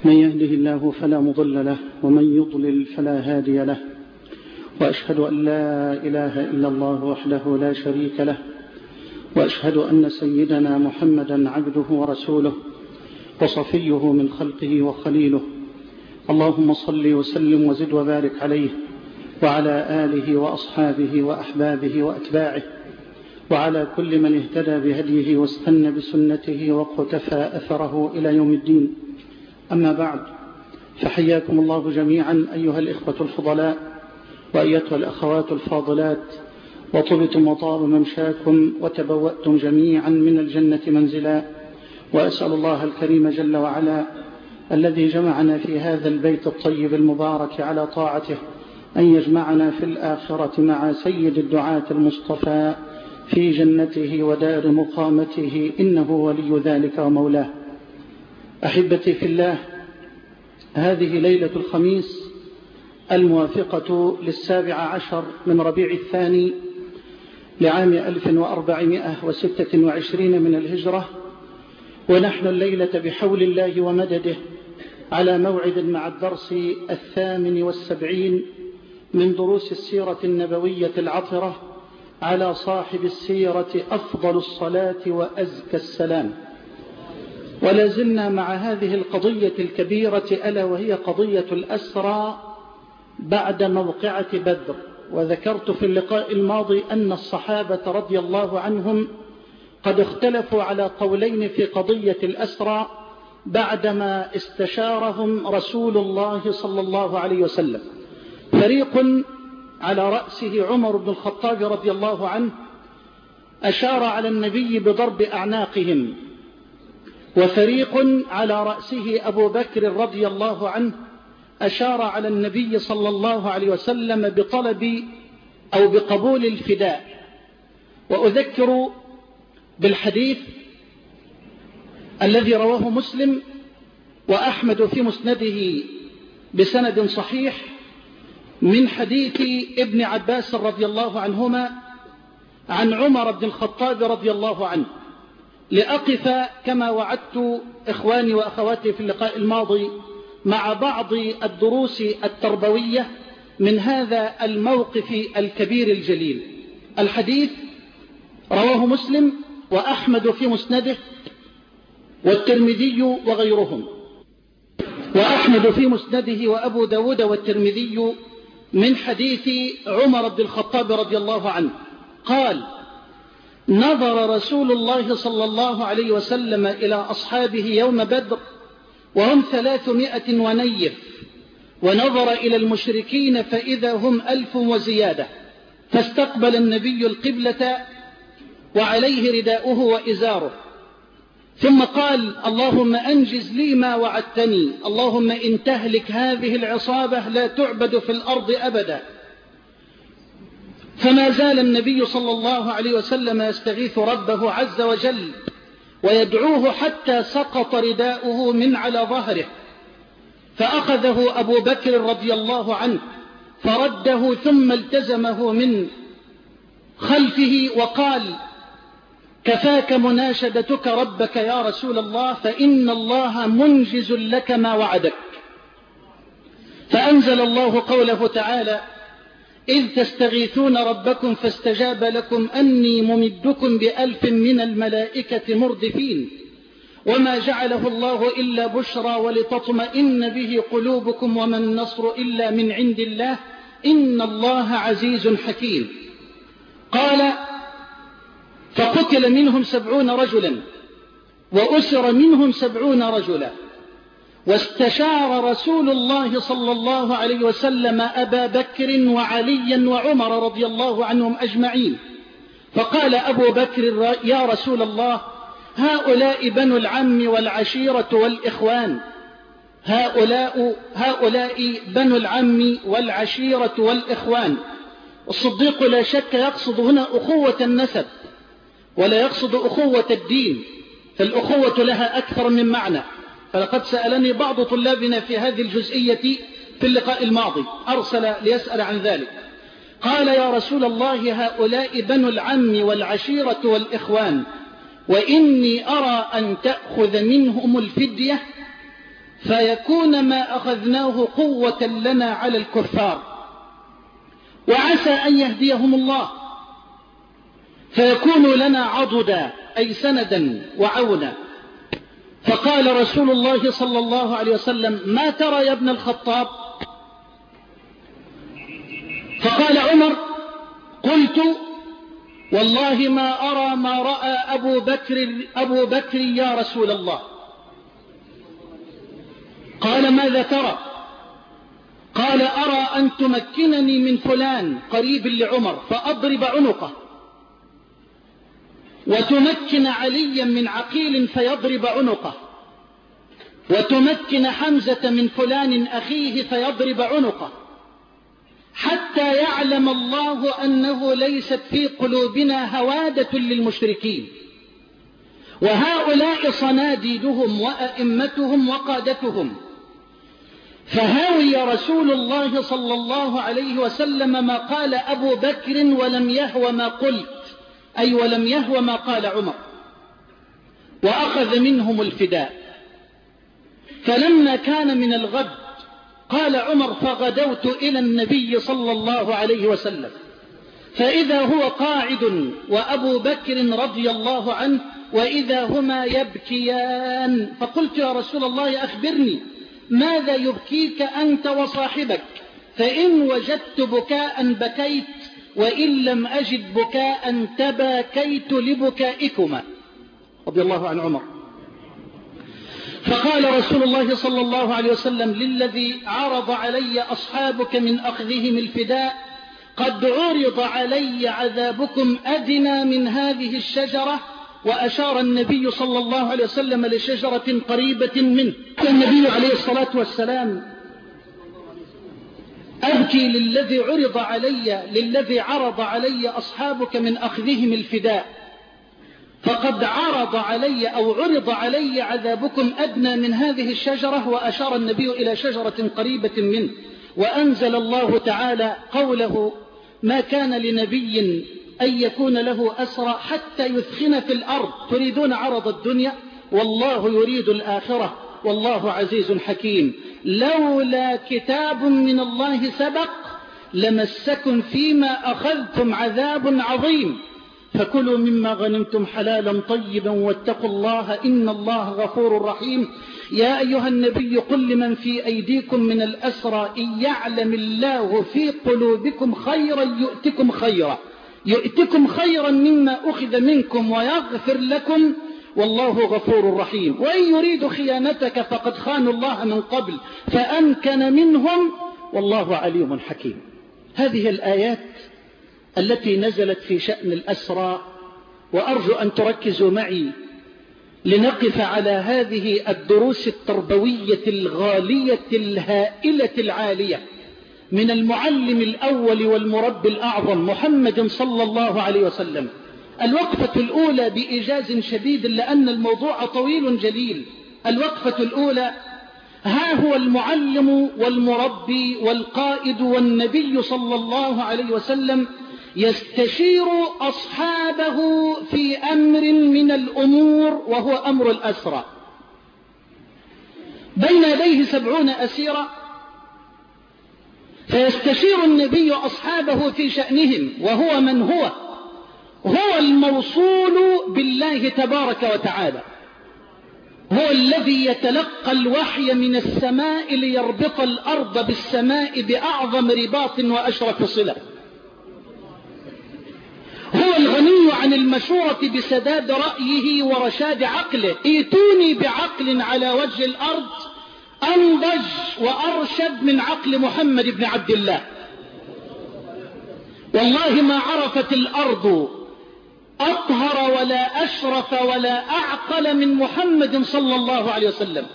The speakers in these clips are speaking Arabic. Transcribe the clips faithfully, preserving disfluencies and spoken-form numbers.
من يهده الله فلا مضل له ومن يضلل فلا هادي له، وأشهد أن لا إله إلا الله وحده لا شريك له، وأشهد أن سيدنا محمدا عبده ورسوله وصفيه من خلقه وخليله. اللهم صل وسلم وزد وبارك عليه وعلى آله وأصحابه وأحبابه وأتباعه وعلى كل من اهتدى بهديه واستنى بسنته واقتفى أثره إلى يوم الدين. أما بعد، فحياكم الله جميعا أيها الإخوة الفضلاء وأيتها الأخوات الفاضلات، وطبتم وطاب ممشاكم وتبوأتم جميعا من الجنة منزلا. وأسأل الله الكريم جل وعلا الذي جمعنا في هذا البيت الطيب المبارك على طاعته أن يجمعنا في الآخرة مع سيد الدعاة المصطفى في جنته ودار مقامته، إنه ولي ذلك ومولاه. أحبتي في الله، هذه ليلة الخميس الموافقة للسابع عشر من ربيع الثاني لعام ألف وأربعمائة وستة وعشرين من الهجرة، ونحن الليلة بحول الله ومدده على موعد مع الدرس الثامن والسبعين من دروس السيرة النبوية العطرة على صاحب السيرة أفضل الصلاة وأزكى السلام. ولا زلنا مع هذه القضية الكبيرة، ألا وهي قضية الأسرى بعد موقعة بدر. وذكرت في اللقاء الماضي أن الصحابة رضي الله عنهم قد اختلفوا على قولين في قضية الأسرى بعدما استشارهم رسول الله صلى الله عليه وسلم. فريق على رأسه عمر بن الخطاب رضي الله عنه أشار على النبي بضرب أعناقهم، وفريق على رأسه أبو بكر رضي الله عنه أشار على النبي صلى الله عليه وسلم بطلب أو بقبول الفداء. وأذكر بالحديث الذي رواه مسلم وأحمد في مسنده بسند صحيح من حديث ابن عباس رضي الله عنهما عن عمر بن الخطاب رضي الله عنه، لأقف كما وعدت إخواني وأخواتي في اللقاء الماضي مع بعض الدروس التربوية من هذا الموقف الكبير الجليل. الحديث رواه مسلم وأحمد في مسنده والترمذي وغيرهم، وأحمد في مسنده وأبو داود والترمذي من حديث عمر بن الخطاب رضي الله عنه قال: نظر رسول الله صلى الله عليه وسلم إلى أصحابه يوم بدر وهم ثلاثمائة ونيف، ونظر إلى المشركين فإذا هم ألف وزيادة، فاستقبل النبي القبلة وعليه رداؤه وإزاره، ثم قال: اللهم أنجز لي ما وعدتني، اللهم إن تهلك هذه العصابة لا تعبد في الأرض أبدا. فما زال النبي صلى الله عليه وسلم يستغيث ربه عز وجل ويدعوه حتى سقط رداؤه من على ظهره، فأخذه أبو بكر رضي الله عنه فرده ثم التزمه من خلفه وقال: كفاك مناشدتك ربك يا رسول الله، فإن الله منجز لك ما وعدك. فأنزل الله قوله تعالى: إذ تستغيثون ربكم فاستجاب لكم أني ممدكم بألف من الملائكة مردفين، وما جعله الله إلا بشرى ولتطمئن به قلوبكم وما النصر إلا من عند الله إن الله عزيز حكيم. قال: فقتل منهم سبعون رجلا وأسر منهم سبعون رجلا، واستشار رسول الله صلى الله عليه وسلم أبا بكر وعليا وعمر رضي الله عنهم أجمعين، فقال أبو بكر: يا رسول الله، هؤلاء بنو العم والعشيرة والإخوان، هؤلاء, هؤلاء بنو العم والعشيرة والإخوان. الصديق لا شك يقصد هنا أخوة النسب ولا يقصد أخوة الدين، فالأخوة لها أكثر من معنى. فلقد سألني بعض طلابنا في هذه الجزئية في اللقاء الماضي، أرسل ليسأل عن ذلك، قال: يا رسول الله، هؤلاء بنو العم والعشيرة والإخوان، وإني أرى أن تأخذ منهم الفدية فيكون ما أخذناه قوة لنا على الكفار، وعسى أن يهديهم الله فيكون لنا عضدا أي سندا وعونا. فقال رسول الله صلى الله عليه وسلم: ما ترى يا ابن الخطاب؟ فقال عمر: قلت: والله ما أرى ما رأى أبو بكر, أبو بكر يا رسول الله. قال: ماذا ترى؟ قال: أرى أن تمكنني من فلان قريب لعمر فأضرب عنقه، وتمكن عليا من عقيل فيضرب عنقه، وتمكن حمزة من فلان أخيه فيضرب عنقه، حتى يعلم الله أنه ليست في قلوبنا هوادة للمشركين، وهؤلاء صناديدهم وأئمتهم وقادتهم. فهاوي رسول الله صلى الله عليه وسلم ما قال أبو بكر ولم يهو ما قلت، أي ولم يهو ما قال عمر، وأخذ منهم الفداء. فلما كان من الغد قال عمر: فغدوت إلى النبي صلى الله عليه وسلم فإذا هو قاعد وأبو بكر رضي الله عنه وإذا هما يبكيان، فقلت: يا رسول الله أخبرني ماذا يبكيك أنت وصاحبك؟ فإن وجدت بكاء بكيت، وإن لم أجد بكاء تباكيت لبكائكما، رضي الله عن عمر. فقال رسول الله صلى الله عليه وسلم: للذي عرض علي أصحابك من أخذهم الفداء قد عرض علي عذابكم أدنى من هذه الشجرة. وأشار النبي صلى الله عليه وسلم لشجرة قريبة منه. قال النبي عليه الصلاة والسلام: أبكي للذي عرض علي للذي عرض علي أصحابك من أخذهم الفداء، فقد عرض علي أو عرض علي عذابكم أدنى من هذه الشجرة. وأشار النبي إلى شجرة قريبة منه. وأنزل الله تعالى قوله: ما كان لنبي أن يكون له أسرى حتى يثخن في الأرض تريدون عرض الدنيا والله يريد الآخرة والله عزيز حكيم. لولا كتاب من الله سبق لمسكم فيما أخذتم عذاب عظيم، فكلوا مما غنمتم حلالا طيبا واتقوا الله إن الله غفور رحيم. يا أيها النبي قل لمن في أيديكم من الأسرى إن يعلم الله في قلوبكم خيرا يؤتكم خيرا يؤتكم خيرا مما أخذ منكم ويغفر لكم والله غفور رحيم. وإن يريد خيانتك فقد خانوا الله من قبل فأمكن منهم والله عليم حكيم. هذه الآيات التي نزلت في شأن الأسرى، وأرجو أن تركزوا معي لنقف على هذه الدروس التربوية الغالية الهائلة العالية من المعلم الأول والمربي الأعظم محمد صلى الله عليه وسلم. الوقفة الأولى بإيجاز شديد لأن الموضوع طويل جليل. الوقفة الأولى: ها هو المعلم والمربي والقائد والنبي صلى الله عليه وسلم يستشير أصحابه في أمر من الأمور وهو أمر الأسرى. بين يديه سبعون أسيرا، فيستشير النبي أصحابه في شأنهم، وهو من هو هو الموصول بالله تبارك وتعالى، هو الذي يتلقى الوحي من السماء ليربط الأرض بالسماء بأعظم رباط وأشرف صلة، هو الغني عن المشورة بسداد رأيه ورشاد عقله. ائتوني بعقل على وجه الأرض أنضج وأرشد من عقل محمد بن عبد الله. والله ما عرفت الأرض أطهر ولا أشرف ولا أعقل من محمد صلى الله عليه وسلم.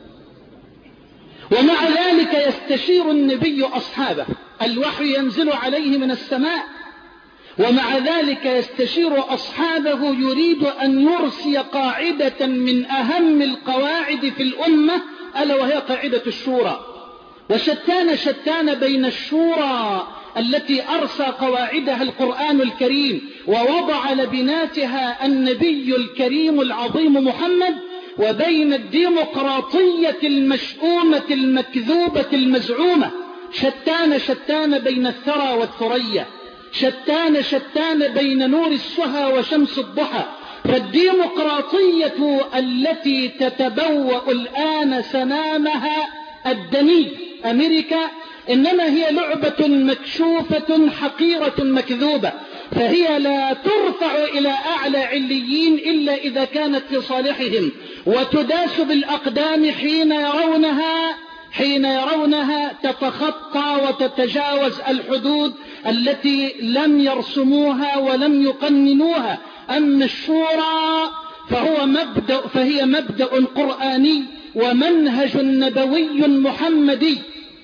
ومع ذلك يستشير النبي أصحابه، الوحي ينزل عليه من السماء، ومع ذلك يستشير أصحابه يريد أن يرسي قاعدة من أهم القواعد في الأمة، ألا وهي قاعدة الشورى. وشتان شتان بين الشورى التي أرسى قواعدها القرآن الكريم ووضع لبناتها النبي الكريم العظيم محمد، وبين الديمقراطية المشؤومة المكذوبة المزعومة. شتان شتان بين الثرى والثريا، شتان شتان بين نور السهى وشمس الضحى. فالديمقراطية التي تتبوأ الآن سنامها الدني أمريكا إنما هي لعبة مكشوفة حقيرة مكذوبة، فهي لا ترفع إلى أعلى عليين إلا إذا كانت في صالحهم، وتداس بالأقدام حين يرونها حين يرونها تتخطى وتتجاوز الحدود التي لم يرسموها ولم يقننوها. أما الشورى فهو مبدأ فهي مبدأ قرآني ومنهج نبوي محمدي.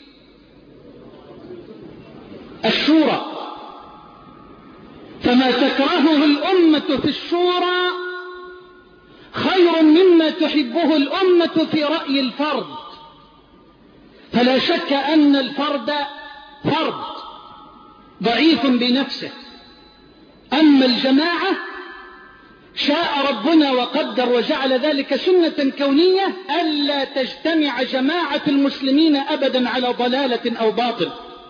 الشورى، فما تكرهه الأمة في الشورى خير مما تحبه الأمة في رأي الفرد. فلا شك أن الفرد فرد ضعيف بنفسه، أما الجماعة شاء ربنا وقدر وجعل ذلك سنة كونية ألا تجتمع جماعة المسلمين أبدا على ضلالة أو باطل.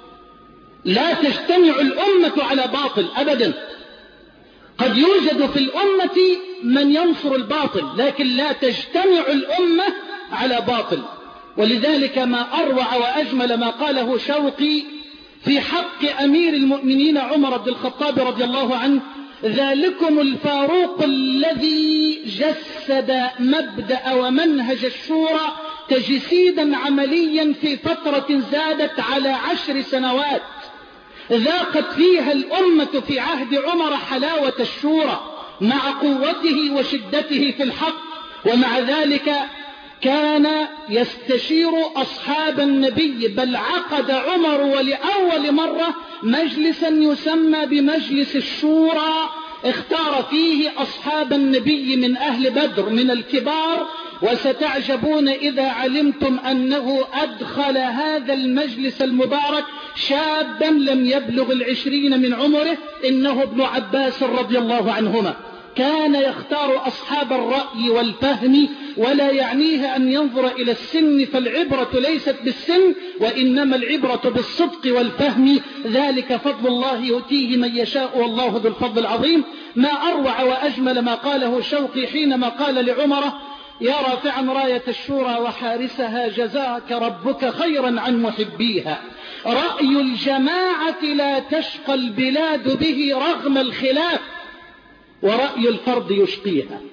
لا تجتمع الأمة على باطل أبدا. قد يوجد في الأمة من ينصر الباطل، لكن لا تجتمع الأمة على باطل. ولذلك ما أروع وأجمل ما قاله شوقي في حق أمير المؤمنين عمر بن الخطاب رضي الله عنه: ذلكم الفاروق الذي جسد مبدأ ومنهج الشورى تجسيدا عمليا في فترة زادت على عشر سنوات، ذاقت فيها الأمة في عهد عمر حلاوة الشورى مع قوته وشدته في الحق. ومع ذلك كان يستشير أصحاب النبي، بل عقد عمر ولأول مرة مجلسا يسمى بمجلس الشورى، اختار فيه أصحاب النبي من أهل بدر من الكبار. وستعجبون إذا علمتم أنه أدخل هذا المجلس المبارك شابا لم يبلغ العشرين من عمره، إنه ابن عباس رضي الله عنهما. كان يختار أصحاب الرأي والفهم، ولا يعنيه أن ينظر إلى السن، فالعبرة ليست بالسن وإنما العبرة بالصدق والفهم. ذلك فضل الله يؤتيه من يشاء والله ذو الفضل العظيم. ما أروع وأجمل ما قاله شوقي حينما قال لعمر: يا رافعا راية الشورى وحارسها جزاك ربك خيرا عن محبيها. رأي الجماعة لا تشقى البلاد به رغم الخلاف، ورأي الفرد يشقيها.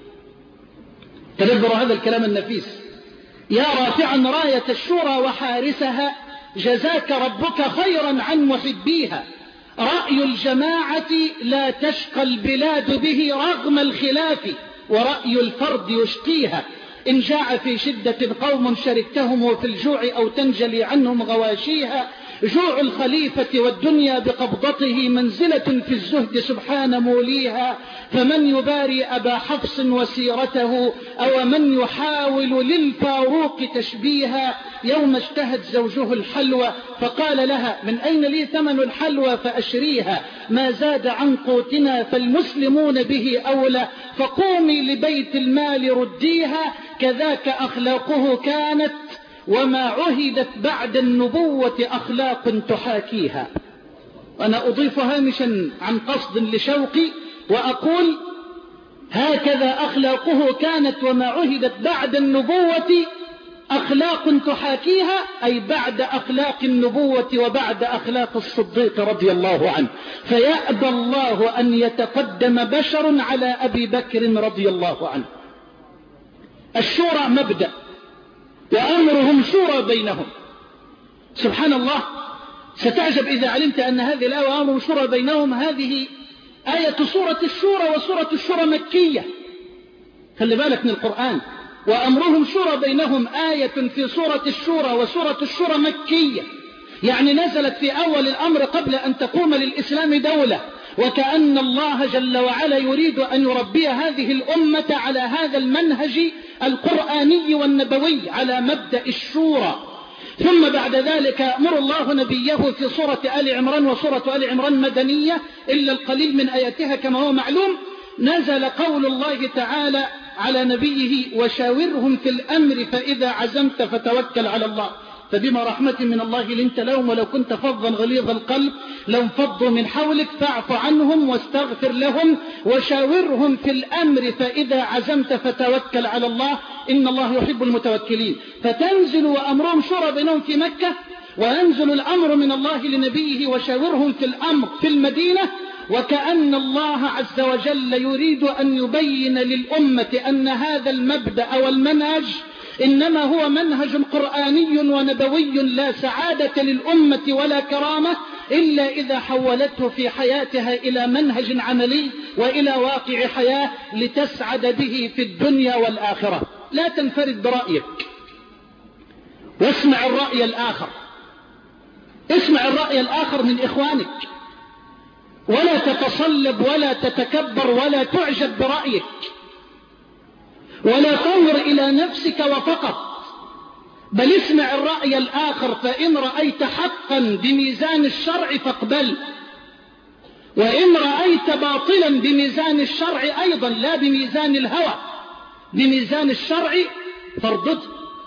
تدبروا هذا الكلام النفيس: يا رافعا راية الشورى وحارسها جزاك ربك خيرا عن محبيها. رأي الجماعة لا تشقى البلاد به رغم الخلاف، ورأي الفرد يشقيها. إن جاع في شدة قوم شركتهم في الجوع أو تنجلي عنهم غواشيها. جوع الخليفة والدنيا بقبضته منزلة في الزهد سبحان موليها. فمن يباري أبا حفص وسيرته، أو من يحاول للفاروق تشبيها. يوم اشتهت زوجه الحلوى فقال لها: من أين لي ثمن الحلوى فأشريها. ما زاد عن قوتنا فالمسلمون به أولى، فقومي لبيت المال رديها. كذاك أخلاقه كانت، وما عهدت بعد النبوة أخلاق تحاكيها. وأنا أضيف هامشا عن قصد لشوقي وأقول: هكذا أخلاقه كانت وما عهدت بعد النبوة أخلاق تحاكيها، أي بعد أخلاق النبوة وبعد أخلاق الصديق رضي الله عنه. فيأبى الله أن يتقدم بشر على أبي بكر رضي الله عنه. الشورى مبدأ، وأمرهم شورى بينهم. سبحان الله، ستعجب إذا علمت أن هذه الآية وأمرهم شورى بينهم هذه آية سورة الشورى، وسورة الشورى مكية. خلي بالك من القرآن. وأمرهم شورى بينهم آية في سورة الشورى، وسورة الشورى مكية، يعني نزلت في أول الأمر قبل أن تقوم للإسلام دولة. وكأن الله جل وعلا يريد أن يربي هذه الأمة على هذا المنهج القرآني والنبوي، على مبدأ الشورى. ثم بعد ذلك أمر الله نبيه في سورة آل عمران، وسورة آل عمران مدنية إلا القليل من آياتها كما هو معلوم. نزل قول الله تعالى على نبيه وشاورهم في الأمر فإذا عزمت فتوكل على الله. فبما رحمة من الله لنت لهم ولو كنت فظا غليظ القلب لانفضوا من حولك فاعف عنهم واستغفر لهم وشاورهم في الأمر فإذا عزمت فتوكل على الله إن الله يحب المتوكلين. فتنزل وأمرهم شورى بينهم في مكة، وينزل الأمر من الله لنبيه وشاورهم في الأمر في المدينة، وكأن الله عز وجل يريد أن يبين للأمة أن هذا المبدأ والمنهج إنما هو منهج قرآني ونبوي لا سعادة للأمة ولا كرامة إلا إذا حولته في حياتها إلى منهج عملي وإلى واقع حياة لتسعد به في الدنيا والآخرة. لا تنفرد برأيك، واسمع الرأي الآخر، اسمع الرأي الآخر من إخوانك، ولا تتصلب ولا تتكبر ولا تعجب برأيك، ولا تنظر إلى نفسك وفقط، بل اسمع الرأي الآخر. فإن رأيت حقا بميزان الشرع فاقبل، وإن رأيت باطلا بميزان الشرع أيضا لا بميزان الهوى، بميزان الشرع فارضته.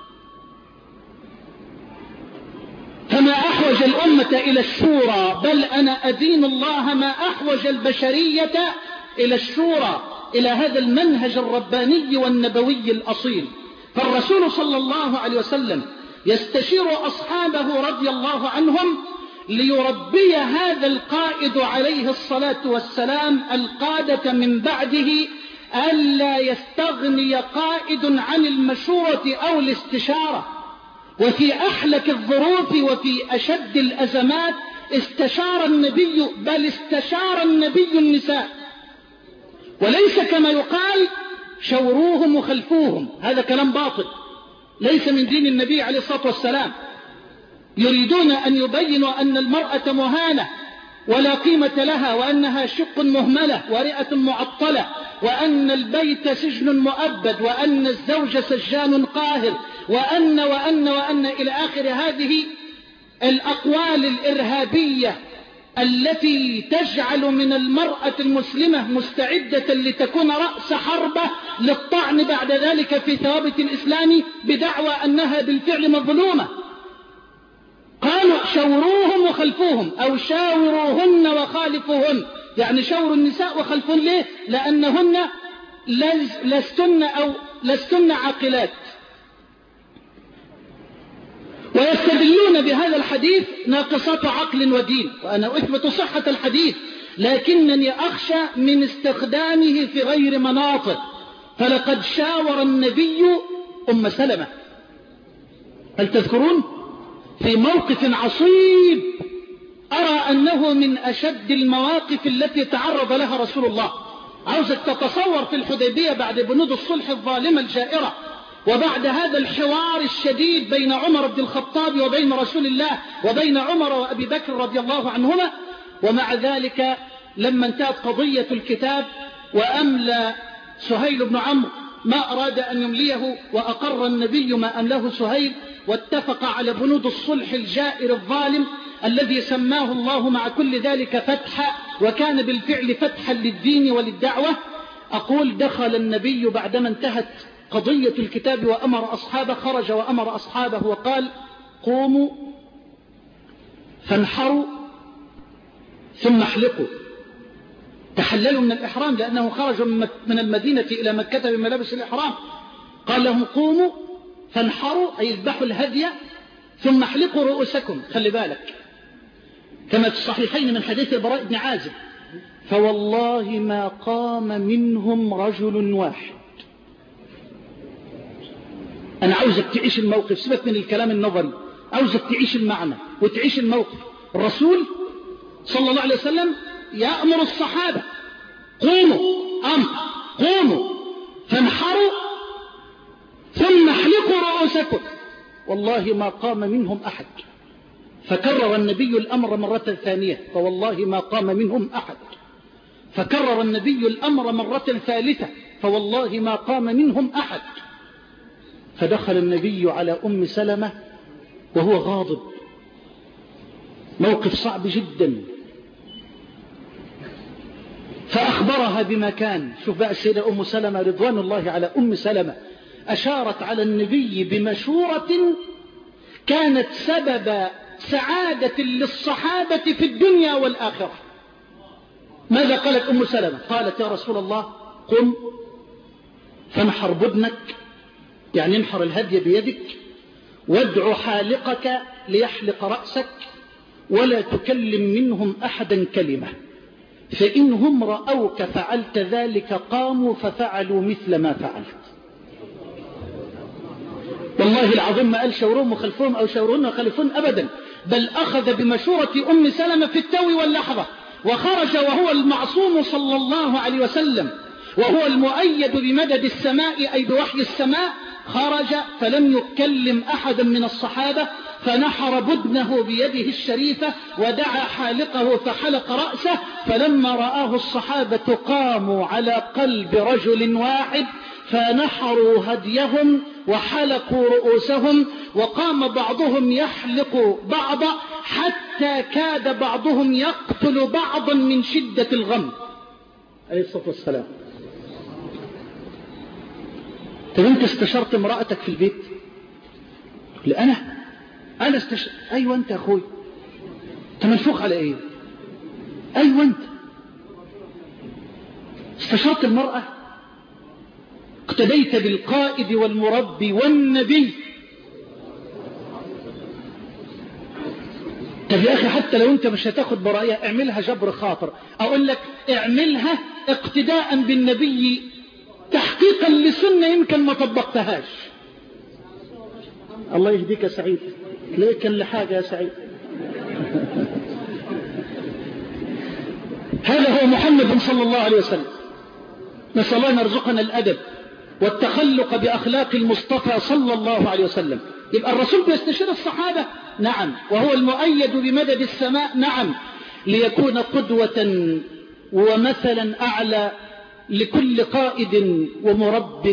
فما أحوج الأمة إلى الشورى، بل أنا أدين الله ما أحوج البشرية إلى الشورى، إلى هذا المنهج الرباني والنبوي الأصيل. فالرسول صلى الله عليه وسلم يستشير أصحابه رضي الله عنهم ليربي هذا القائد عليه الصلاة والسلام القادة من بعده ألا يستغني قائد عن المشورة أو الاستشارة. وفي أحلك الظروف وفي أشد الأزمات استشار النبي، بل استشار النبي النساء، وليس كما يقال شوروهم وخلفوهم، هذا كلام باطل ليس من دين النبي عليه الصلاة والسلام. يريدون أن يبينوا أن المرأة مهانة ولا قيمة لها، وأنها شق مهملة ورئة معطلة، وأن البيت سجن مؤبد، وأن الزوج سجان قاهر، وأن وأن وأن إلى آخر هذه الأقوال الإرهابية التي تجعل من المرأة المسلمة مستعدة لتكون رأس حربة للطعن بعد ذلك في ثوابت الإسلام بدعوى أنها بالفعل مظلومة. قالوا شوروهم وخلفوهم، أو شاوروهن وخالفوهن، يعني شوروا النساء وخلفون. ليه؟ لأنهن لستن أو لستن عاقلات. ويستدلون بهذا الحديث ناقصات عقل ودين، وأنا أثبت صحة الحديث، لكنني أخشى من استخدامه في غير مناطق. فلقد شاور النبي أم سلمة، هل تذكرون؟ في موقف عصيب أرى أنه من أشد المواقف التي تعرض لها رسول الله. عاوزك تتصور في الحديبية بعد بنود الصلح الظالمة الجائرة، وبعد هذا الحوار الشديد بين عمر بن الخطاب وبين رسول الله وبين عمر وأبي بكر رضي الله عنهما، ومع ذلك لما انتهت قضية الكتاب وأملى سهيل بن عمرو ما أراد أن يمليه، وأقر النبي ما أملاه سهيل، واتفق على بنود الصلح الجائر الظالم الذي سماه الله مع كل ذلك فتحا، وكان بالفعل فتحا للدين وللدعوة. أقول دخل النبي بعدما انتهت قضية الكتاب وأمر أصحابه، خرج وأمر أصحابه وقال قوموا فانحروا ثم احلقوا. تحللوا من الإحرام لأنه خرجوا من المدينة إلى مكة بملابس الإحرام. قال لهم قوموا فانحروا أي اذبحوا الهدي ثم احلقوا رؤوسكم. خلي بالك كما في الصحيحين من حديث البراء بن عازب، فوالله ما قام منهم رجل واحد. أنا عاوزك تعيش الموقف، سيبك من الكلام النظري، عاوزك تعيش المعنى وتعيش الموقف. الرسول صلى الله عليه وسلم يأمر الصحابة قوموا، أمر قوموا فانحروا ثم احلقوا رؤوسكم. والله ما قام منهم أحد. فكرر النبي الأمر مرة ثانية، فوالله ما قام منهم أحد. فكرر النبي الأمر مرة ثالثة، فوالله ما قام منهم أحد. فدخل النبي على أم سلمة وهو غاضب، موقف صعب جدا. فأخبرها بما كان. شوف بقى السيدة أم سلمة رضوان الله على أم سلمة، أشارت على النبي بمشورة كانت سبب سعادة للصحابة في الدنيا والآخرة. ماذا قالت أم سلمة؟ قالت يا رسول الله قم فانحر بدنك، يعني انحر الهدي بيدك، وادع حالقك ليحلق رأسك، ولا تكلم منهم أحدا كلمة، فإنهم رأوك فعلت ذلك قاموا ففعلوا مثل ما فعلت. والله العظيم ما قال شورهم وخلفهم أو شورهن وخلفون أبدا، بل أخذ بمشورة أم سلمة في التو واللحظة، وخرج وهو المعصوم صلى الله عليه وسلم، وهو المؤيد بمدد السماء أي بوحي السماء. خرج فلم يكلم أحدا من الصحابة، فنحر بدنه بيده الشريفة ودعا حالقه فحلق رأسه. فلما رآه الصحابة قاموا على قلب رجل واحد فنحروا هديهم وحلقوا رؤوسهم، وقام بعضهم يحلق بعضا حتى كاد بعضهم يقتل بعضا من شدة الغم عليه الصلاة والسلام. طب انت استشرت امرأتك في البيت؟ لا انا انا استشرت. ايوه انت يا اخوي، انت منفوخ على ايه؟ ايوه انت استشرت المرأة، اقتديت بالقائد والمربي والنبي. طب يا اخي حتى لو انت مش هتاخد برأيها اعملها جبر خاطر، اقول لك اعملها اقتداء بالنبي تحقيقا لسنة يمكن ما طبقتهاش. الله يهديك يا سعيد، ليه كان لحاجة يا سعيد؟ هذا هو محمد صلى الله عليه وسلم. نسأل الله أن يرزقنا الأدب والتخلق بأخلاق المصطفى صلى الله عليه وسلم. يبقى الرسول بيستشير الصحابة، نعم، وهو المؤيد بمدد السماء، نعم، ليكون قدوة ومثلا أعلى لكل قائد ومرب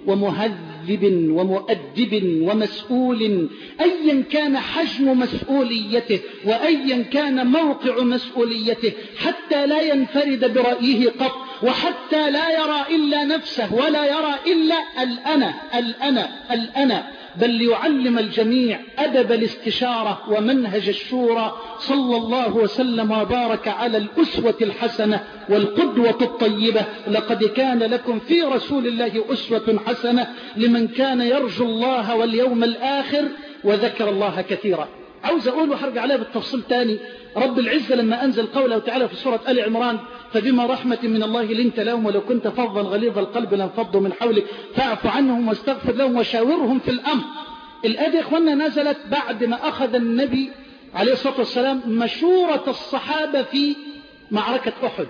ومهذب ومؤدب ومسؤول، أيا كان حجم مسؤوليته وأيا كان موقع مسؤوليته، حتى لا ينفرد برأيه قط، وحتى لا يرى إلا نفسه ولا يرى إلا الأنا الأنا الأنا، بل ليعلم الجميع أدب الاستشارة ومنهج الشورى. صلى الله وسلم وبارك على الأسوة الحسنة والقدوة الطيبة. لقد كان لكم في رسول الله أسوة حسنة لمن كان يرجو الله واليوم الآخر وذكر الله كثيرا. عاوز أقول وحرجع عليها بالتفصيل تاني. رب العزة لما أنزل قوله تعالى في سورة آل عمران: فبما رحمة من الله لنت لهم ولو كنت فظا غليظ القلب لانفضوا من حولك فاعف عنهم واستغفر لهم وشاورهم في الأمر. الآية يا إخواننا نزلت بعد ما أخذ النبي عليه الصلاة والسلام مشورة الصحابة في معركة أحد.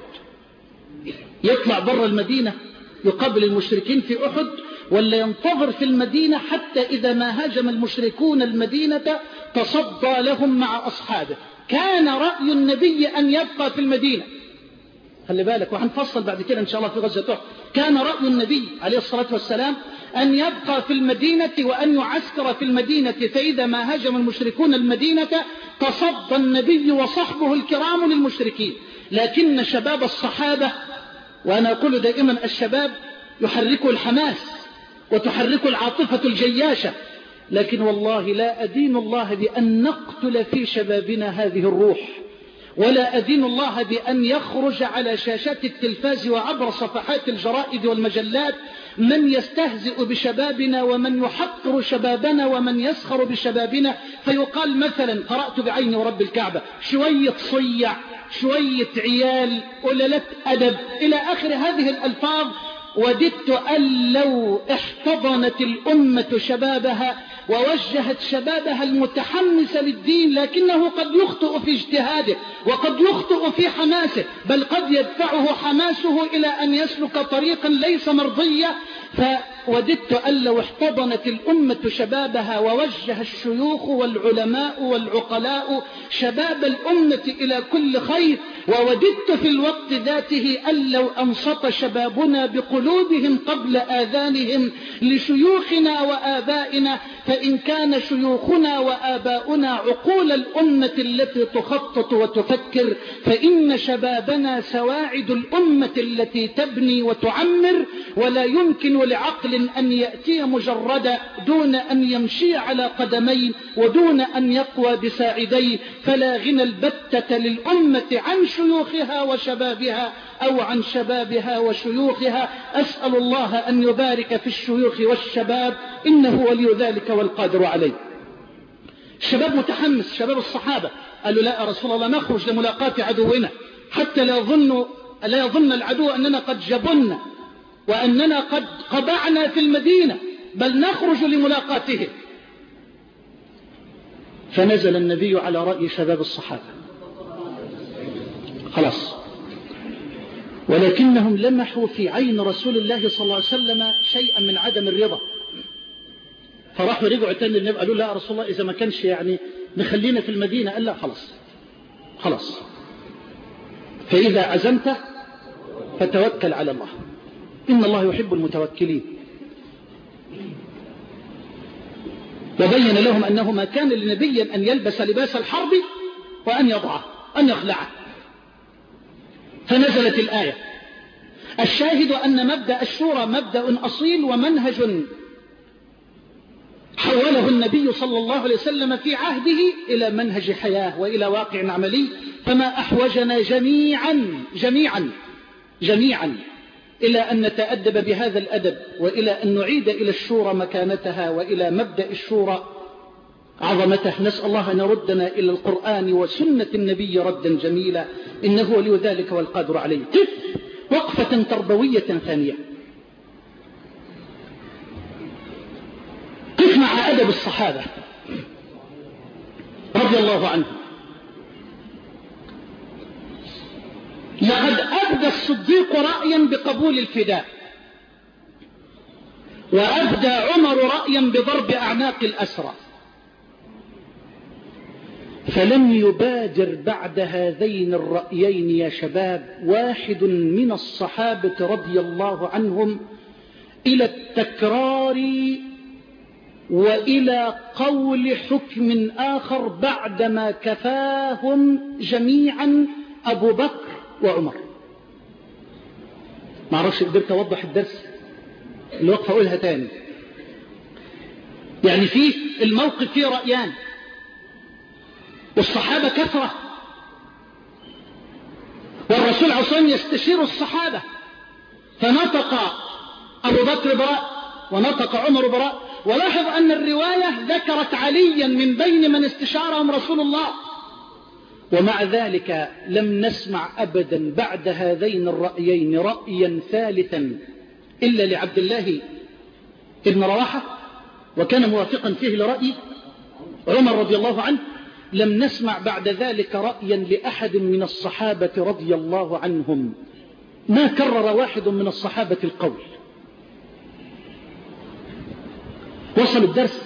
يطلع بره المدينة يقابل المشركين في أحد، ولا ينتظر في المدينة حتى إذا ما هاجم المشركون المدينة تصدى لهم مع أصحابه. كان رأي النبي أن يبقى في المدينة، خلي بالك وهنفصل بعد كده إن شاء الله في غزوة أحد. كان رأي النبي عليه الصلاة والسلام أن يبقى في المدينة وأن يعسكر في المدينة، فإذا ما هاجم المشركون المدينة تصدى النبي وصحبه الكرام للمشركين. لكن شباب الصحابة، وأنا أقول دائما الشباب يحرك الحماس وتحرك العاطفة الجياشة، لكن والله لا أدين الله بأن نقتل في شبابنا هذه الروح، ولا أدين الله بأن يخرج على شاشات التلفاز وعبر صفحات الجرائد والمجلات من يستهزئ بشبابنا ومن يحقر شبابنا ومن يسخر بشبابنا، فيقال مثلا قرأت بعيني ورب الكعبة شوية صيع، شوية عيال، قللت أدب، إلى آخر هذه الألفاظ. وددت أن لو احتضنت الأمة شبابها ووجهت شبابها المتحمس للدين، لكنه قد يخطئ في اجتهاده وقد يخطئ في حماسه، بل قد يدفعه حماسه إلى أن يسلك طريقا ليس مرضيا. وددت أن لو احتضنت الأمة شبابها ووجه الشيوخ والعلماء والعقلاء شباب الأمة إلى كل خير، ووددت في الوقت ذاته أن لو أنصت شبابنا بقلوبهم قبل آذانهم لشيوخنا وآبائنا، فإن كان شيوخنا وآباؤنا عقول الأمة التي تخطط وتفكر، فإن شبابنا سواعد الأمة التي تبني وتعمر، ولا يمكن لعقل أن يأتي مجردا دون أن يمشي على قدمين ودون أن يقوى بساعديه، فلا غنى البتة للأمة عن شيوخها وشبابها أو عن شبابها وشيوخها. أسأل الله أن يبارك في الشيوخ والشباب، إنه ولي ذلك والقادر عليه. الشباب متحمس، شباب الصحابة قالوا لا يا رسول الله نخرج لملاقاة عدونا حتى لا يظن لا يظن العدو أننا قد جبنا وأننا قد قبعنا في المدينة، بل نخرج لملاقاته. فنزل النبي على رأي شباب الصحابة خلاص، ولكنهم لمحوا في عين رسول الله صلى الله عليه وسلم شيئا من عدم الرضا، فراحوا رجعوا تاني للنبي قالوا لا يا رسول الله إذا ما كانش يعني نخلينا في المدينة. قال لا خلاص خلاص، فإذا عزمت فتوكل على الله، إن الله يحب المتوكلين. وبين لهم أنه ما كان لنبي أن يلبس لباس الحرب وأن يضعه أن يخلعه. فنزلت الآية. الشاهد أن مبدأ الشورى مبدأ أصيل ومنهج حوله النبي صلى الله عليه وسلم في عهده إلى منهج حياة وإلى واقع عملي، فما أحوجنا جميعا جميعا جميعا إلى أن نتأدب بهذا الأدب، وإلى أن نعيد إلى الشورى مكانتها، وإلى مبدأ الشورى عظمته. نسأل الله أن يردنا إلى القرآن وسنة النبي ردا جميلا، إنه ولي ذلك والقادر عليه. قف وقفة تربوية ثانية، قف مع أدب الصحابة رضي الله عنهم. لقد أبدى الصديق رأيا بقبول الفداء، وأبدى عمر رأيا بضرب أعناق الأسرى، فلم يبادر بعد هذين الرأيين يا شباب واحد من الصحابة رضي الله عنهم إلى التكرار وإلى قول حكم آخر بعدما كفاهم جميعا أبو بكر وعمر. ما أعرفش قدرت أوضح الدرس اللي وقف أقولها تاني. يعني فيه الموقف فيه رأيان، والصحابة كثرة، والرسول عصام يستشير الصحابة، فنطق أبو بكر براء ونطق عمر براء. ولاحظ أن الرواية ذكرت عليا من بين من استشارهم رسول الله، ومع ذلك لم نسمع أبدا بعد هذين الرأيين رأيا ثالثا إلا لعبد الله ابن رواحة، وكان موافقا فيه لرأي عمر رضي الله عنه. لم نسمع بعد ذلك رأيا لأحد من الصحابة رضي الله عنهم، ما كرر واحد من الصحابة القول. وصل الدرس.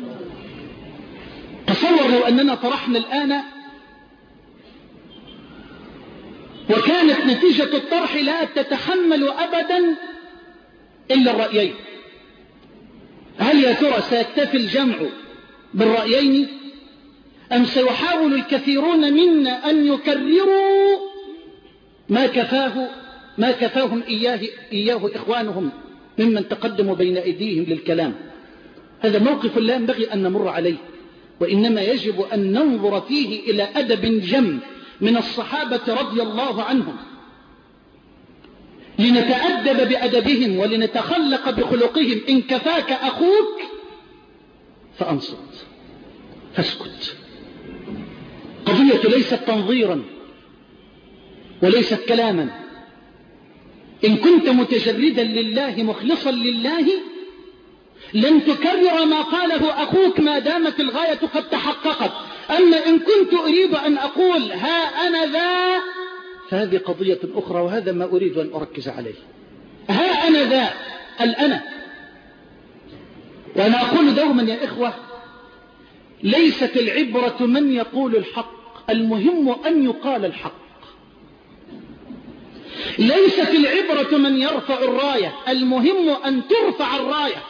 تصور لو أننا طرحنا الآن وكانت نتيجة الطرح لا تتحمل أبدا إلا الرأيين، هل يا ترى سيكتفي الجمع بالرأيين أم سيحاول الكثيرون منا أن يكرروا ما كفاه ما كفاهم إياه, إياه إخوانهم ممن تقدموا بين أيديهم للكلام؟ هذا موقف لا ينبغي أن نمر عليه، وإنما يجب أن ننظر فيه إلى أدب جم من الصحابة رضي الله عنهم، لنتأدب بأدبهم ولنتخلق بخلقهم. إن كفاك أخوك فأنصت فاسكت. قضية ليست تنظيرا وليست كلاما. إن كنت متجردا لله مخلصا لله لن تكرر ما قاله أخوك ما دامت الغاية قد تحققت. أما إن كنت أريد أن أقول ها أنا ذا فهذه قضية أخرى، وهذا ما أريد أن أركز عليه. ها أنا ذا الأنا وأنا أقول دوما يا إخوة، ليست العبرة من يقول الحق، المهم أن يقال الحق. ليست العبرة من يرفع الراية، المهم أن ترفع الراية.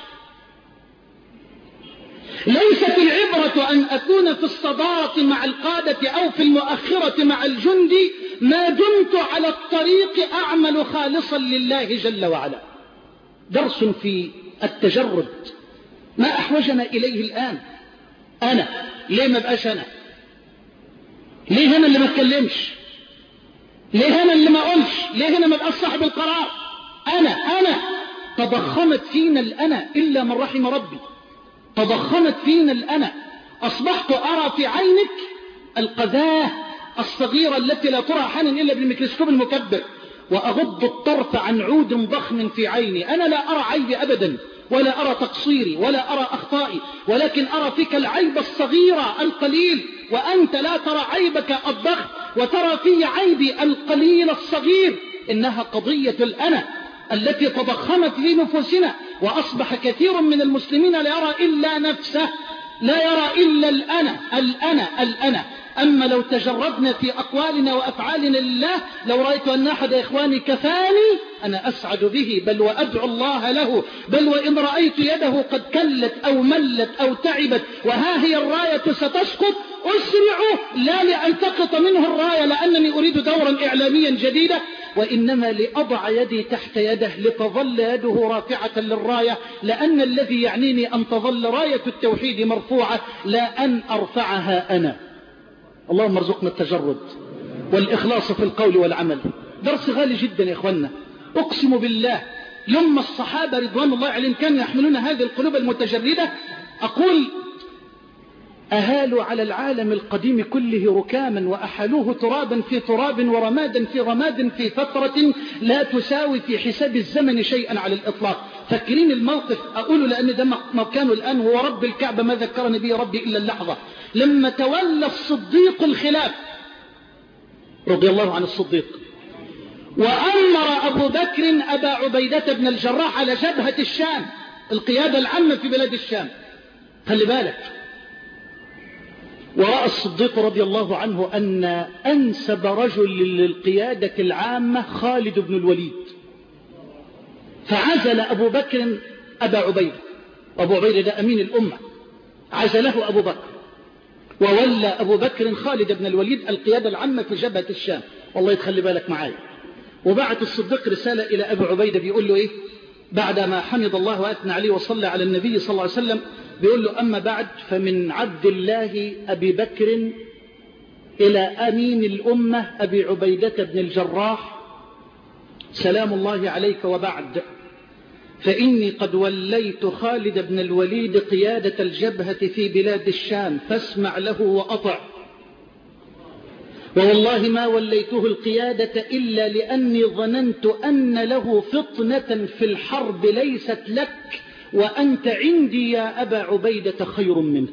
ليست العبرة أن أكون في الصدارة مع القادة أو في المؤخرة مع الجندي ما دمت على الطريق أعمل خالصا لله جل وعلا. درس في التجرد ما أحوجنا إليه الآن. أنا ليه ما بقاش أنا؟ ليه أنا اللي ما اتكلمش؟ ليه أنا اللي ما أقولش؟ ليه أنا ما بقاش صاحب القرار؟ أنا أنا تضخمت فينا الأنا إلا من رحم ربي. تضخمت فينا الأنا، أصبحت أرى في عينك القذاة الصغيرة التي لا ترى حالا إلا بالميكروسكوب المكبر، وأغض الطرف عن عود ضخم في عيني. أنا لا أرى عيبي أبدا، ولا أرى تقصيري، ولا أرى أخطائي، ولكن أرى فيك العيب الصغير القليل، وأنت لا ترى عيبك الضخم وترى في عيبي القليل الصغير. إنها قضية الأنا التي تضخمت في نفوسنا، وأصبح كثير من المسلمين لا يرى إلا نفسه، لا يرى إلا الأنا الأنا الأنا. أما لو تجردنا في أقوالنا وأفعالنا لله، لو رأيت أن أحد إخواني كفاني أنا أسعد به، بل وأدعو الله له، بل وإن رأيت يده قد كلت أو ملت أو تعبت وها هي الراية ستسقط، أسرع لا لألتقط منه الراية لأنني أريد دورا إعلاميا جديدا، وإنما لأضع يدي تحت يده لتظل يده رافعة للراية، لأن الذي يعنيني أن تظل راية التوحيد مرفوعة لا أن أرفعها أنا. اللهم ارزقنا التجرد والإخلاص في القول والعمل. درس غالي جدا يا إخوانا، أقسم بالله لما الصحابة رضوان الله عليهم كانوا يحملون هذه القلوب المتجردة، أقول أهالوا على العالم القديم كله ركاما، وأحلوه ترابا في تراب، ورمادا في رماد، في فترة لا تساوي في حساب الزمن شيئا على الإطلاق. فاكرين الموقف؟ أقول لأن ده مكانه الآن، هو رب الكعبة ما ذكرني به ربي إلا اللحظة لما تولى الصديق الخلاف رضي الله عن الصديق، وأمر أبو بكر أبا عبيدة بن الجراح على جبهة الشام، القيادة العامة في بلاد الشام. خلي بالك، ورأى الصديق رضي الله عنه أن أنسب رجل للقيادة العامة خالد بن الوليد، فعزل أبو بكر أبا عبيدة، أبو عبيدة ده أمين الأمة، عزله أبو بكر، وولى أبو بكر خالد بن الوليد القيادة العامة في جبهة الشام. والله يتخلي بالك معايا. وبعت الصديق رسالة إلى أبو عبيدة بيقول له إيه بعدما حمد الله وأثنى عليه وصلى على النبي صلى الله عليه وسلم؟ بيقول له أما بعد فمن عبد الله أبي بكر إلى أمين الأمة أبي عبيدة بن الجراح سلام الله عليك، وبعد فإني قد وليت خالد بن الوليد قيادة الجبهة في بلاد الشام، فاسمع له وأطع. ووالله ما وليته القيادة إلا لأني ظننت أن له فطنة في الحرب ليست لك، وأنت عندي يا أبا عبيدة خير منه.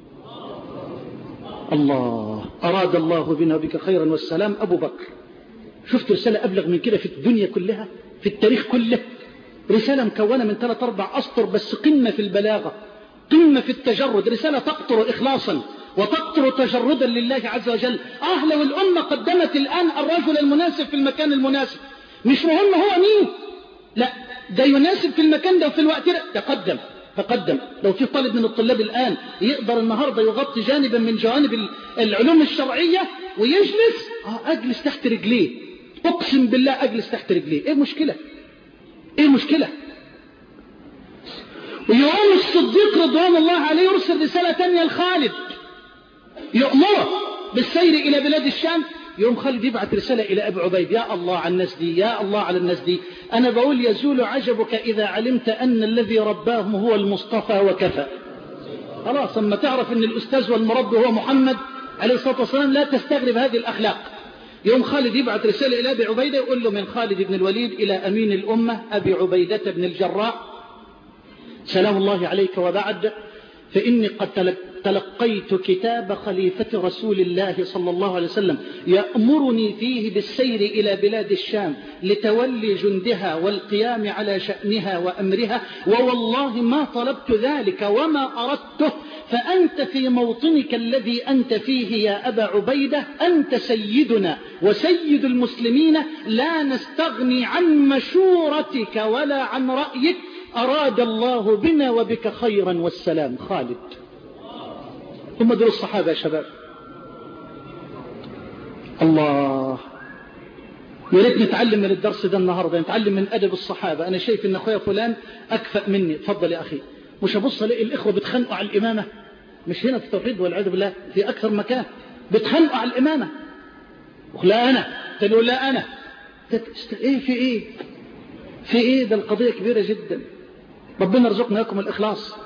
الله، أراد الله بنا بك خيرا والسلام. أبو بكر، شفت رسالة أبلغ من كده في الدنيا كلها، في التاريخ كله؟ رسالة مكونة من ثلاث أربع أسطر بس، قمة في البلاغة، قمة في التجرد، رسالة تقطر إخلاصا وتقطر تجردا لله عز وجل. آه لو الأمة قدمت الآن الرجل المناسب في المكان المناسب، مش مهم هو مين، لا ده يناسب في المكان ده وفي الوقت ده، تقدم تقدم. لو في طالب من الطلاب الآن يقدر النهاردة يغطي جانبا من جوانب العلوم الشرعية ويجلس، آه أجلس تحت رجليه، أقسم بالله أجلس تحت رجليه. إيه مشكلة؟ إيه مشكلة؟ ويوم الصديق رضوان الله عليه يرسل رسالة تانية لخالد يأمره بالسير إلى بلاد الشام. يوم خالد يبعث رسالة إلى أبي عبيد، يا الله على الناس دي، يا الله على الناس دي. أنا بقول يزول عجبك إذا علمت أن الذي رباهم هو المصطفى وكفى. خلاص أما تعرف أن الأستاذ والمربي هو محمد عليه الصلاة والسلام لا تستغرب هذه الأخلاق. يوم خالد يبعث رسالة إلى أبي عبيدة يقول له من خالد بن الوليد إلى أمين الأمة أبي عبيدة بن الجراح سلام الله عليك، وبعد فإني قد تلقيت كتاب خليفة رسول الله صلى الله عليه وسلم يأمرني فيه بالسير إلى بلاد الشام لتولي جندها والقيام على شأنها وأمرها، ووالله ما طلبت ذلك وما أردته، فأنت في موطنك الذي أنت فيه يا أبا عبيدة أنت سيدنا وسيد المسلمين، لا نستغني عن مشورتك ولا عن رأيك، أراد الله بنا وبك خيرا والسلام. خالد. هم دول الصحابة يا شباب. الله، يا ريت نتعلم من الدرس ده النهارده، نتعلم من أدب الصحابة. أنا شايف إن أخويا فلان أكفأ مني، تفضل يا أخي. مش هبص الاقي الإخوة بتخانقوا على الإمامة، مش هنا في التوحيد والعياذ بالله، في أكثر مكان بتخانقوا على الإمامة. لا أنا تقول لا أنا إيه في إيه في إيه ده القضية كبيرة جدا. ربنا يرزقنا لكم الإخلاص.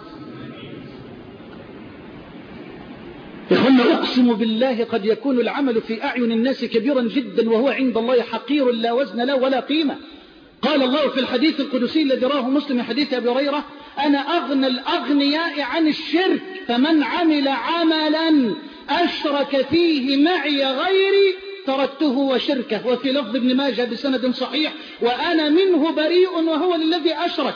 يقولنا أقسم بالله قد يكون العمل في أعين الناس كبيرا جدا وهو عند الله حقير لا وزن له ولا قيمة. قال الله في الحديث القدسي الذي رواه مسلم حديث أبي هريرة: أنا أغنى الأغنياء عن الشرك، فمن عمل عملا أشرك فيه معي غيري تركته وشركه. وفي لفظ ابن ماجه بسند صحيح: وأنا منه بريء وهو الذي أشرك.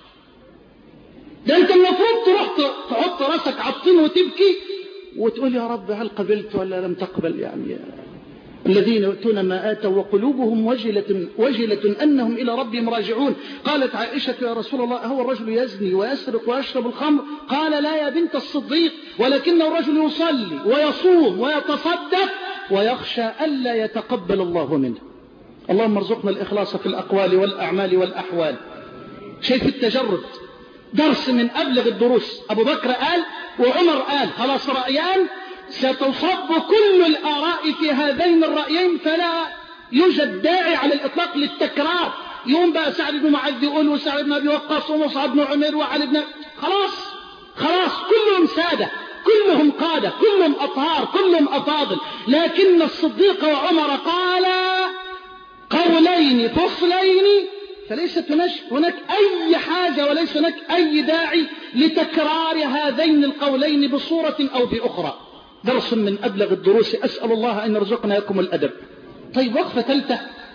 ده أنت المفروض تروح تحط راسك على الطين وتبكي وتقول يا رب هل قبلت ولا لم تقبل؟ يعني الذين يؤتون ما آتوا وقلوبهم وجلة, وجلة أنهم إلى ربهم راجعون. قالت عائشة: يا رسول الله، هو الرجل يزني ويسرق ويشرب الخمر؟ قال: لا يا بنت الصديق، ولكن الرجل يصلي ويصوم ويتصدق ويخشى ألا يتقبل الله منه. اللهم ارزقنا الإخلاص في الأقوال والأعمال والأحوال. شايف التجرد؟ درس من أبلغ الدروس. أبو بكر قال وعمر قال، خلاص رأيان، ستصب كل الآراء في هذين الرأيين، فلا يوجد داعي على الإطلاق للتكرار. يوم بقى سعد بن معاذ يقول وسعد بن أبي وقاص ومصعب بن عمير وعلي بن، خلاص خلاص كلهم سادة، كلهم قادة، كلهم أطهار، كلهم أفاضل. لكن الصديق وعمر قالا قولين فصلين، فليست هناك أي حاجة وليس هناك أي داعي لتكرار هذين القولين بصورة أو بأخرى. درس من أبلغ الدروس، أسأل الله أن يرزقنا لكم الأدب. طيب، وقفة ثالثة،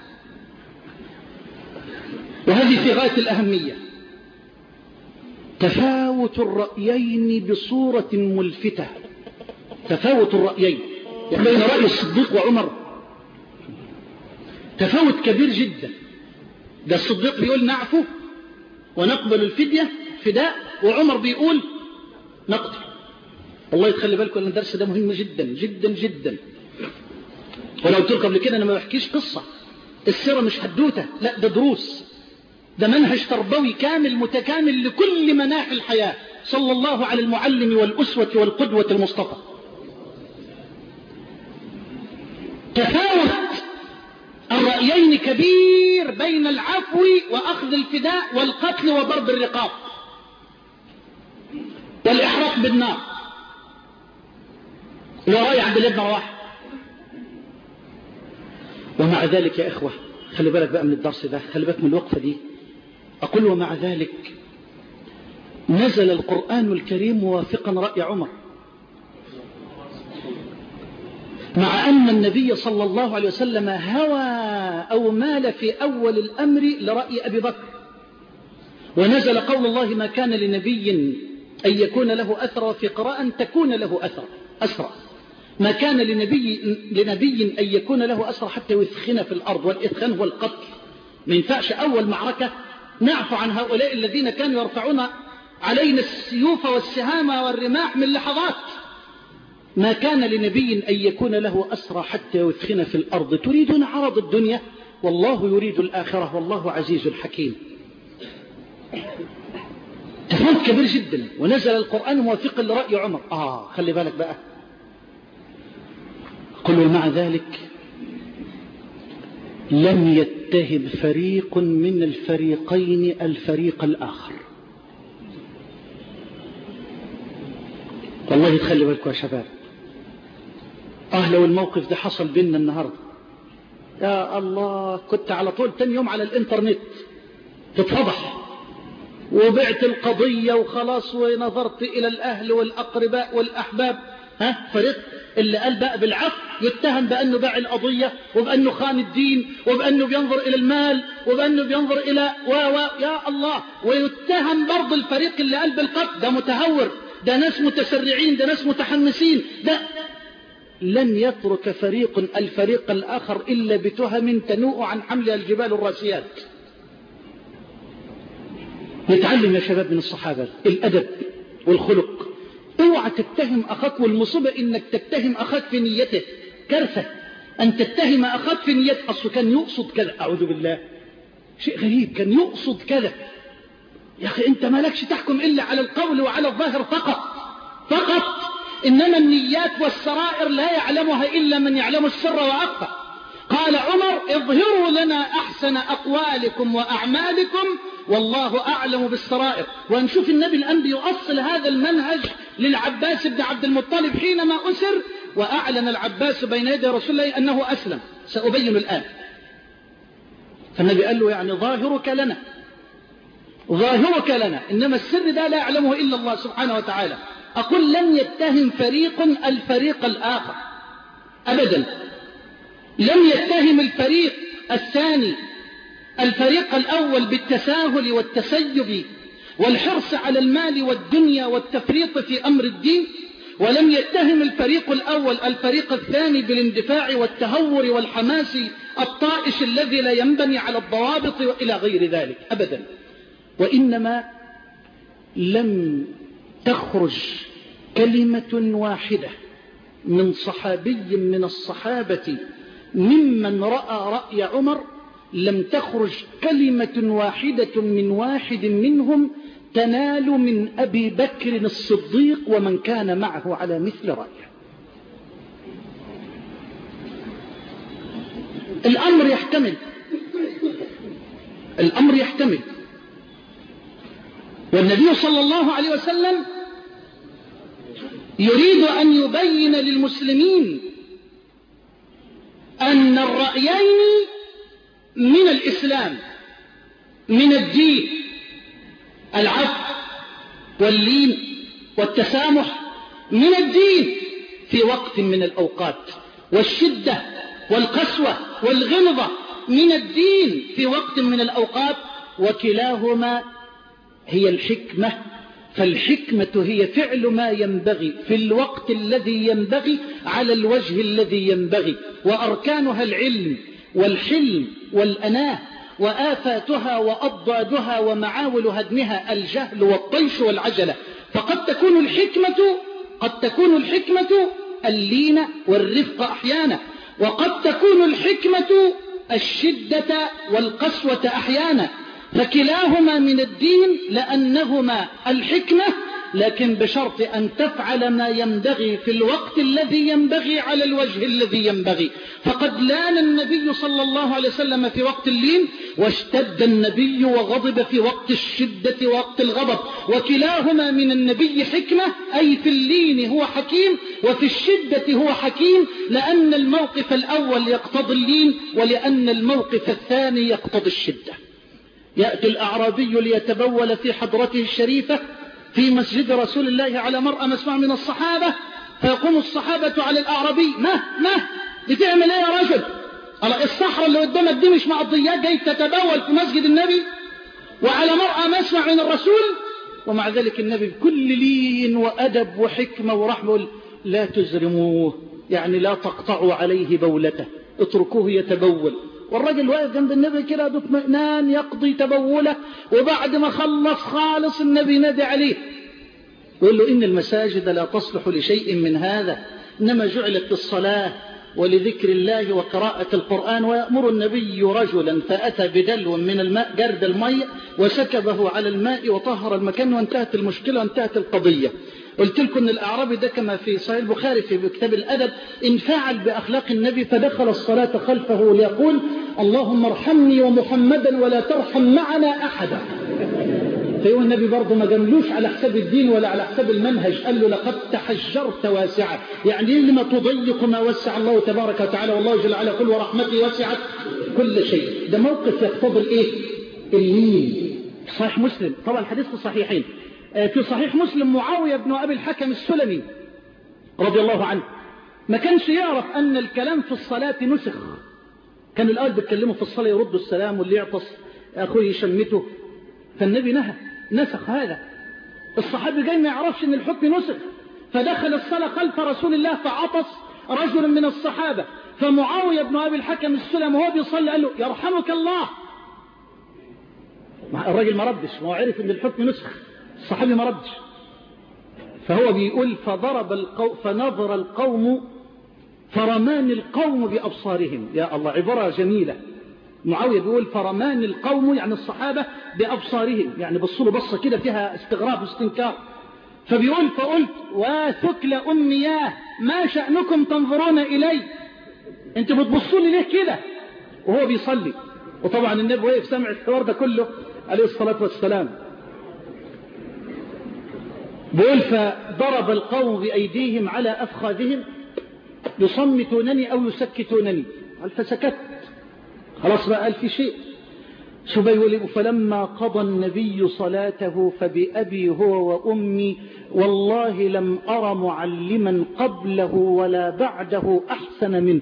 وهذه في غاية الأهمية: تفاوت الرأيين بصورة ملفتة. تفاوت الرأيين بين رأي الصديق وعمر تفاوت كبير جدا. ده الصديق بيقول نعفو ونقبل الفدية فداء، وعمر بيقول نقتل. الله يتخلي بالكم ان الدرس ده مهم جدا جدا جدا. ولو قلت لكم قبل كده انا ما بحكيش قصة، السيرة مش حدوتة، لا ده دروس، ده منهج تربوي كامل متكامل لكل مناحي الحياة، صلى الله على المعلم والأسوة والقدوة المصطفى. تفاوت الرأيين كبير بين العفو وأخذ الفداء والقتل وضرب الرقاب والإحراق بالنار. ورأي عبد الله بن رواحة. ومع ذلك يا إخوة، خلي بالك بقى من الدرس ده، خلي بالك من الوقفة دي. أقول ومع ذلك نزل القرآن الكريم موافقا رأي عمر، مع أن النبي صلى الله عليه وسلم هوى أو مال في أول الأمر لرأي أبي بكر. ونزل قول الله: ما كان لنبي أن يكون له أثر، وفي قراءة تكون له أثر أسرى. ما كان لنبي, لنبي أن يكون له أسرى حتى يثخن في الأرض، والإثخان هو القتل. ما ينفعش أول معركة نعفو عن هؤلاء الذين كانوا يرفعون علينا السيوف والسهام والرماح من لحظات. ما كان لنبي أن يكون له أسرى حتى يثخن في الأرض، تريدون عرض الدنيا والله يريد الآخرة والله عزيز حكيم. تفاوت كبير جدا. ونزل القرآن موافقا لرأي عمر. آه خلي بالك بقى. قل ومع ذلك لم يتهم فريق من الفريقين الفريق الآخر. والله تخلي بالكم يا شباب. آه لو الموقف ده حصل بيننا النهاردة، يا الله، كنت على طول تاني يوم على الانترنت تتفضح. وبعت القضية وخلاص ونظرت إلى الأهل والأقرباء والأحباب. ها فريق اللي قال بقى بالعفو يتهم بأنه باع القضية وبأنه خان الدين وبأنه بينظر إلى المال وبأنه بينظر إلى و و يا الله. ويتهم برضه الفريق اللي قال بالقتل، ده متهور، ده ناس متسرعين، ده ناس متحمسين. ده لن يترك فريق الفريق الآخر إلا بتهم تنوء عن حملها الجبال الراسيات. نتعلم يا شباب من الصحابة الأدب والخلق. اوعى تتهم أخاك، والمصيبة إنك تتهم أخاك في نيته. كارثة أن تتهم أخاك في نيته. أصله كان يقصد كذا، أعوذ بالله، شيء غريب، كان يقصد كذا. يا أخي أنت مالكش تحكم إلا على القول وعلى الظاهر فقط فقط، إنما النيات والسرائر لا يعلمها إلا من يعلم السر وأخفى. قال عمر اظهروا لنا أحسن أقوالكم وأعمالكم والله أعلم بالسرائر. ونشوف النبي الأنبي يؤصل هذا المنهج للعباس بن عبد المطلب حينما أسر وأعلن العباس بين يدي رسول الله أنه أسلم. سأبين الآن. فالنبي قال له يعني ظاهرك لنا ظاهرك لنا، إنما السر ده لا يعلمه إلا الله سبحانه وتعالى. أقول لم يتهم فريق الفريق الآخر أبدا، لم يتهم الفريق الثاني الفريق الأول بالتساهل والتسيب والحرص على المال والدنيا والتفريط في أمر الدين، ولم يتهم الفريق الأول الفريق الثاني بالاندفاع والتهور والحماس الطائش الذي لا ينبني على الضوابط وإلى غير ذلك أبدا. وإنما لم تخرج كلمة واحدة من صحابي من الصحابة ممن رأى رأي عمر، لم تخرج كلمة واحدة من واحد منهم تنال من أبي بكر الصديق ومن كان معه على مثل رأيه. الأمر يحتمل الأمر يحتمل والنبي صلى الله عليه وسلم يريد أن يبين للمسلمين أن الرأيين من الإسلام، من الدين، العفو واللين والتسامح من الدين في وقت من الأوقات، والشدة والقسوة والغلظة من الدين في وقت من الأوقات، وكلاهما هي الحكمة. فالحكمة هي فعل ما ينبغي في الوقت الذي ينبغي على الوجه الذي ينبغي، وأركانها العلم والحلم والأناه، وآفاتها وأضدادها ومعاول هدمها الجهل والطيش والعجلة. فقد تكون الحكمة قد تكون الحكمة اللين والرفق أحيانا، وقد تكون الحكمة الشدة والقسوة أحيانا، فكلاهما من الدين لأنهما الحكمة، لكن بشرط أن تفعل ما ينبغي في الوقت الذي ينبغي على الوجه الذي ينبغي. فقد لان النبي صلى الله عليه وسلم في وقت اللين، واشتد النبي وغضب في وقت الشدة ووقت الغضب، وكلاهما من النبي حكمة، أي في اللين هو حكيم وفي الشدة هو حكيم، لأن الموقف الأول يقتضي اللين ولأن الموقف الثاني يقتضي الشدة. يأتي الأعرابي ليتبول في حضرته الشريفة في مسجد رسول الله على مرأى مسمع من الصحابة، فيقوم الصحابة على الأعرابي: ما ما بتعمل ايه يا رجل؟ الصحراء اللي قدامك دي مش مقضيات، جاي تتبول في مسجد النبي وعلى مرأى مسمع من الرسول؟ ومع ذلك النبي بكل لين وأدب وحكمة ورحمة: لا تزرموه، يعني لا تقطعوا عليه بولته، اتركوه يتبول. والراجل واقف جنب النبي كده باطمئنان يقضي تبوله، وبعد ما خلص خالص النبي نادي عليه يقول له: إن المساجد لا تصلح لشيء من هذا، إنما جعلت للصلاة ولذكر الله وقراءة القرآن. ويأمر النبي رجلا فأتى بدلو من الماء، جرد الماء، وسكبه على الماء وطهر المكان، وانتهت المشكلة وانتهت القضية. قلت لكم أن الأعرابي ده كما في صحيح البخاري في كتاب الأدب انفعل بأخلاق النبي، فدخل الصلاة خلفه ليقول: اللهم ارحمني ومحمدا ولا ترحم معنا أحدا. فيقول النبي برضه ما جملوش على حساب الدين ولا على حساب المنهج، قال له: لقد تحجرت واسعة، يعني لما تضيق ما وسع الله تبارك وتعالى، والله جل وعلا قل ورحمتي وسعت كل شيء. ده موقف يقتضي الايه؟ اللين. صحيح مسلم، طبعا الحديث في الصحيحين. في صحيح مسلم معاوية بن أبي الحكم السلمي رضي الله عنه ما كانش يعرف أن الكلام في الصلاة نسخ. كان الأول بيتكلموا في الصلاة يردوا السلام واللي يعطس أخوه يشمته، فالنبي نهى نسخ هذا. الصحابي جاي ما يعرفش أن الحكم نسخ، فدخل الصلاة خلف رسول الله فعطس رجل من الصحابة، فمعاوية بن أبي الحكم السلمي وهو بيصلي قال له يرحمك الله. الراجل ما ردش، ما هو عرف أن الحكم نسخ، الصحابي ما ردش. فهو بيقول فضرب القوم فنظر القوم فرمان القوم بأبصارهم. يا الله، عبارة جميلة. معاوية بيقول فرمان القوم يعني الصحابة بأبصارهم، يعني بصوا له بصة كده فيها استغراب واستنكار. فبيقول فقلت وثكل أمياه ما شأنكم تنظرون إلي، انتوا بتبصوا لي ليه كده وهو بيصلي؟ وطبعا النبي وقف سمع الحوار ده كله عليه الصلاة والسلام. بيقول فضرب القوم بأيديهم على أفخاذهم يصمتونني أو يسكتونني، قال فسكت، خلاص بقى قال في شيء. شو بيقول فلما قضى النبي صلاته فبأبي هو وأمي والله لم أرى معلما قبله ولا بعده أحسن منه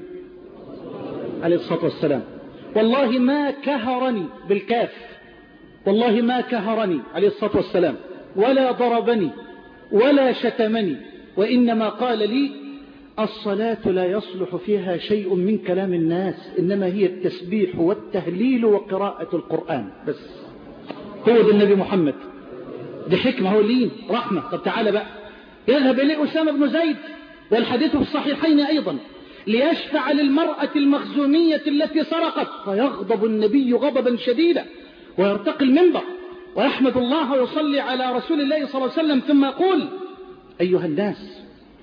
عليه الصلاة والسلام. والله ما كهرني بالكاف، والله ما كهرني عليه الصلاة والسلام ولا ضربني ولا شتمني، وإنما قال لي الصلاة لا يصلح فيها شيء من كلام الناس، إنما هي التسبيح والتهليل وقراءة القرآن بس. هو ده النبي محمد، دي حكمة، هو لين رحمة. طب تعالى بقى يذهب إليه أسامة بن زيد والحديث في الصحيحين أيضا ليشفع للمرأة المخزومية التي سرقت، فيغضب النبي غضبا شديدا ويرتقي المنبر ويحمد الله ويصلي على رسول الله صلى الله عليه وسلم ثم يقول أيها الناس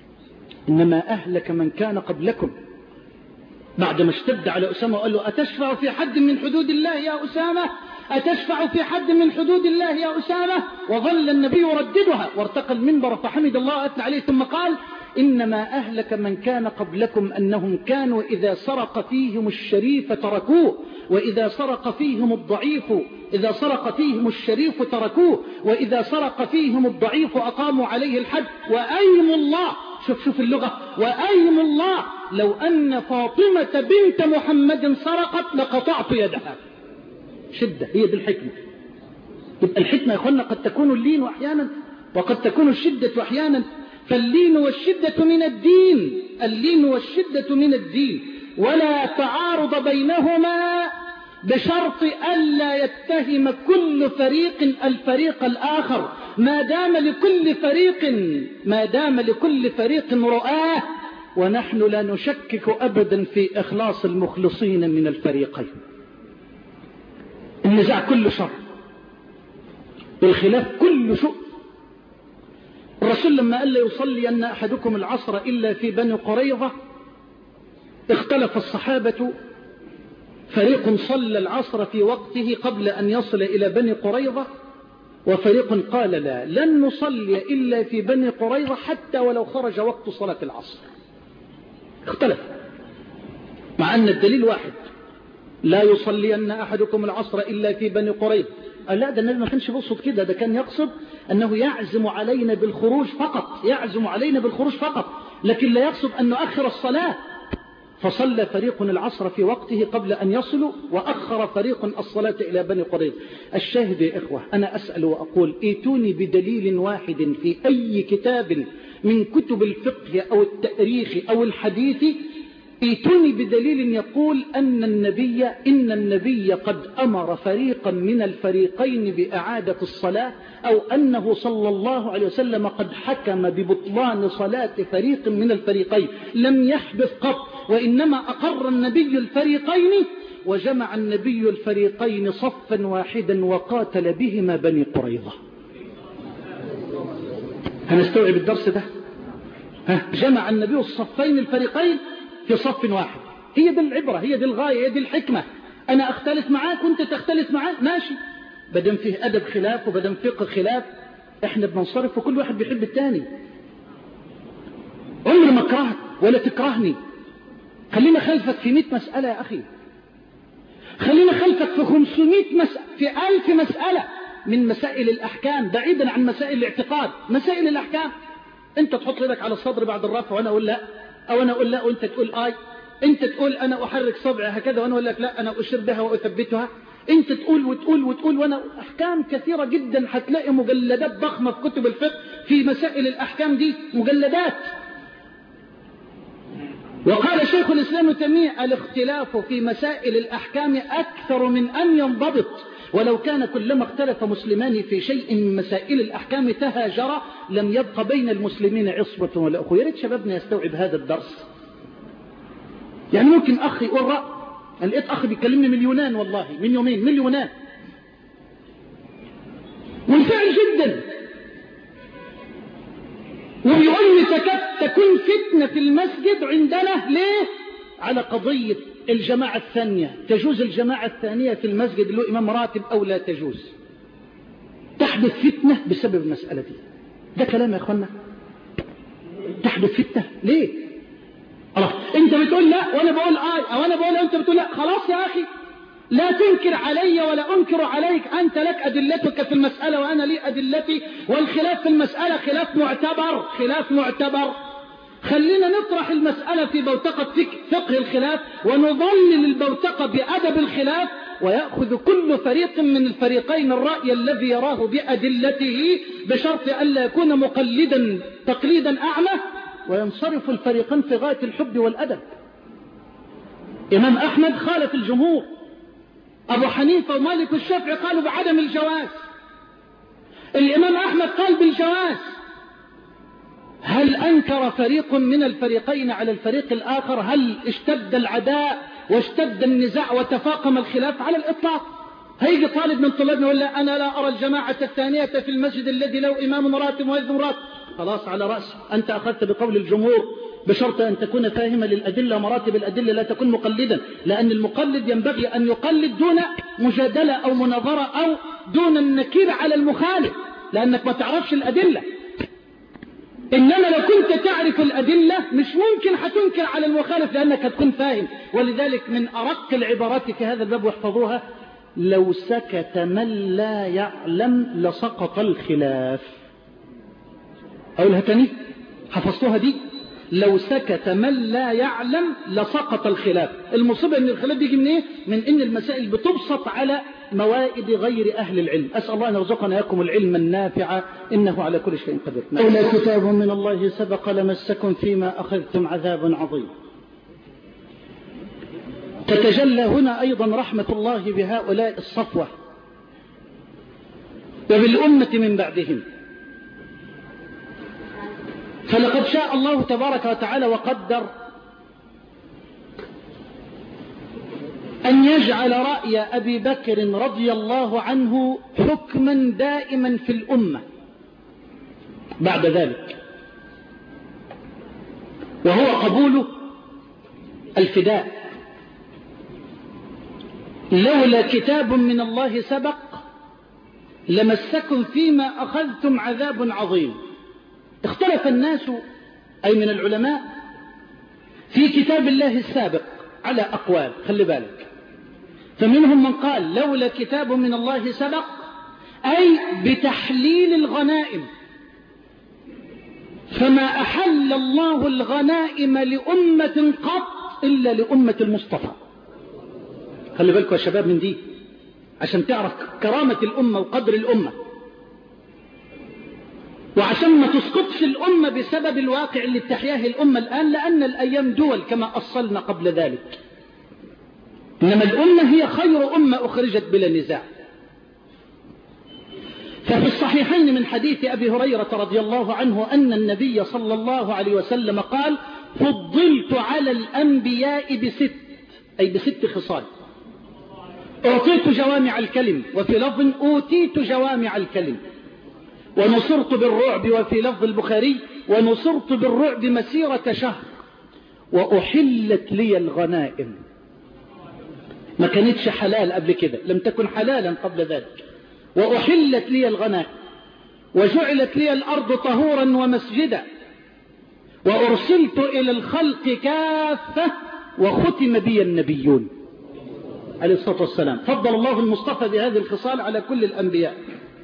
إنما أهلك من كان قبلكم. بعد ما اشتد على أسامة وقال له أتشفع في حد من حدود الله يا أسامة، أتشفع في حد من حدود الله يا أسامة، وظل النبي يرددها وارتقى المنبر فحمد الله أثنى عليه ثم قال إنما أهلك من كان قبلكم أنهم كانوا إذا سرق فيهم الشريف تركوه، وإذا سرق فيهم الضعيف إذا سرق فيهم الشريف تركوه، وإذا سرق فيهم الضعيف أقاموا عليه الحد، وأيم الله، شوف شوف اللغة، وأيم الله لو أن فاطمة بنت محمد سرقت لقطعت يدها. شدة، هي دي الحكمة. يبقى الحكمة يا أخوانا قد تكون اللين أحيانا وقد تكون الشدة أحيانا، فاللين والشدة من الدين، اللين والشدة من الدين، ولا تعارض بينهما بشرط ألا يتهم كل فريق الفريق الآخر، ما دام لكل فريق ما دام لكل فريق رؤاه، ونحن لا نشكك أبدا في إخلاص المخلصين من الفريقين. النزاع كل شر، الخلاف كل شؤم. الرسول لما قال لا يصلي أن أحدكم العصر إلا في بني قريظة اختلف الصحابة، فريق صلى العصر في وقته قبل أن يصل إلى بني قريظة، وفريق قال لا لن نصلي إلا في بني قريظة حتى ولو خرج وقت صلاة العصر. اختلف مع أن الدليل واحد، لا يصلي أن أحدكم العصر إلا في بني قريظة. قال لا، ده النبي ما كانش بيقصد كده، ده كان يقصد أنه يعزم علينا بالخروج فقط، يعزم علينا بالخروج فقط، لكن لا يقصد أن نؤخر الصلاة. فصلى فريق العصر في وقته قبل أن يصلوا، وأخر فريق الصلاة إلى بني قريظة. الشاهد يا إخوة، أنا أسأل وأقول ائتوني بدليل واحد في أي كتاب من كتب الفقه أو التاريخ أو الحديث، ائتوني بدليل يقول أن النبي إن النبي قد أمر فريقا من الفريقين بإعادة الصلاة، أو أنه صلى الله عليه وسلم قد حكم ببطلان صلاة فريق من الفريقين. لم يحدث قط، وإنما أقر النبي الفريقين وجمع النبي الفريقين صفا واحدا وقاتل بهما بني قريظة. هنستوعب الدرس ده؟ ها، جمع النبي الصفين الفريقين في صف واحد. هي دي العبرة، هي دي الغاية، هي دي الحكمة. أنا أختلف معاك وأنت تختلف معاك، ماشي، بدم فيه أدب خلاف وبدم فقه خلاف، إحنا بننصرف وكل واحد بيحب التاني. عمر ما أكرهك ولا تكرهني، خلينا خلفك في مئة مسألة يا أخي، خلينا خلفك في خمسمائة مسألة، في ألف مسألة، من مسائل الأحكام بعيدا عن مسائل الاعتقاد. مسائل الأحكام أنت تحط يدك على الصدر بعد الرفع وأنا أقول لا، أو أنا أقول لا وأنت تقول آي، أنت تقول أنا أحرك صبعي هكذا وأنا أقول لك لا أنا أشير بها وأثبتها، أنت تقول وتقول وتقول وأنا. أحكام كثيرة جدا، هتلاقي مجلدات ضخمة في كتب الفقه في مسائل الأحكام دي، مجلدات. وقال شيخ الإسلام ابن تيمية الاختلاف في مسائل الأحكام أكثر من أن ينضبط، ولو كان كلما اختلف مسلمان في شيء من مسائل الأحكام تهاجرا لم يبق بين المسلمين عصبة ولا أخوة. يا ريت شبابنا يستوعب هذا الدرس. يعني ممكن أخي يقول رأي، أنا لقيت أخي بيكلمني من اليونان والله من يومين، من اليونان، منفعل جدا، وبيقول لي تكاد تكون فتنة في المسجد عندنا. ليه؟ على قضية الجماعة الثانية، تجوز الجماعة الثانية في المسجد اللي هو إمام راتب أو لا تجوز؟ تحدث فتنة بسبب المسألة دي. ده كلام يا أخوانا؟ تحدث فتنة ليه؟ الله، أنت بتقول لا وأنا بقول آي، أو أنا بقول أنت بتقول لا، خلاص يا أخي لا تنكر علي ولا أنكر عليك، أنت لك أدلتك في المسألة وأنا لي أدلتي، والخلاف في المسألة خلاف معتبر، خلاف معتبر. خلينا نطرح المسألة في بوتقة فقه الخلاف ونظلل البوتقة بأدب الخلاف، ويأخذ كل فريق من الفريقين الرأي الذي يراه بأدلته بشرط ألا يكون مقلدا تقليدا أعمى، وينصرف الفريقان في غاية الحب والأدب. إمام أحمد خالف الجمهور، أبو حنيفة ومالك والشافعي قالوا بعدم الجواز، الإمام أحمد قال بالجواز. هل أنكر فريق من الفريقين على الفريق الآخر؟ هل اشتد العداء واشتد النزاع وتفاقم الخلاف؟ على الإطلاق. هيجي طالب من طلابنا يقول لا أنا لا أرى الجماعة الثانية في المسجد الذي له إمام راتب وإذن راتب. خلاص على رأسي، أنت أخذت بقول الجمهور بشرط أن تكون فاهما للأدلة، مراتب الأدلة، لا تكون مقلدا، لأن المقلد ينبغي أن يقلد دون مجادلة أو مناظرة أو دون النكير على المخالف، لأنك ما تعرفش الأدلة. إنما لو كنت تعرف الأدلة مش ممكن هتنكر على المخالف لأنك هتكون فاهم. ولذلك من أرق العبارات في هذا الباب واحفظوها: لو سكت من لا يعلم لسقط الخلاف. أقولها تاني، حفظتوها دي؟ لو سكت من لا يعلم لسقط الخلاف. المصيبة ان الخلاف بيجي من ايه؟ من ان المسائل بتبسط على موائد غير اهل العلم. اسال الله ان يرزقنا اياكم العلم النافع انه على كل شيء قدير. لولا كتاب من الله سبق لمسكم فيما اخذتم عذاب عظيم. تتجلى هنا ايضا رحمة الله بهؤلاء الصفوة وبالامة من بعدهم. فلقد شاء الله تبارك وتعالى وقدر أن يجعل رأي أبي بكر رضي الله عنه حكما دائما في الأمة بعد ذلك، وهو قبول الفداء. لولا كتاب من الله سبق لمسكم فيما أخذتم عذاب عظيم. اختلف الناس أي من العلماء في كتاب الله السابق على أقوال، خلي بالك. فمنهم من قال لولا كتاب من الله سبق أي بتحليل الغنائم، فما أحل الله الغنائم لأمة قط إلا لأمة المصطفى. خلي بالكم يا شباب من دي عشان تعرف كرامة الأمة وقدر الأمة، وعشان ما تسقطش الأمة بسبب الواقع اللي بتحياه الأمة الآن، لأن الأيام دول كما أصلنا قبل ذلك. إنما الأمة هي خير أمة أخرجت بلا نزاع. ففي الصحيحين من حديث أبي هريرة رضي الله عنه أن النبي صلى الله عليه وسلم قال: فضلت على الأنبياء بست، أي بست خصال: أعطيت جوامع الكلم، وفي لفظ أوتيت جوامع الكلم، ونصرت بالرعب، وفي لفظ البخاري ونصرت بالرعب مسيرة شهر، وأحلت لي الغنائم. ما كانتش حلال قبل كده، لم تكن حلالا قبل ذلك. وأحلت لي الغنائم، وجعلت لي الأرض طهورا ومسجدا، وأرسلت إلى الخلق كافة، وختم بي النبيون عليه الصلاة والسلام. فضل الله المصطفى بهذه الخصال على كل الأنبياء.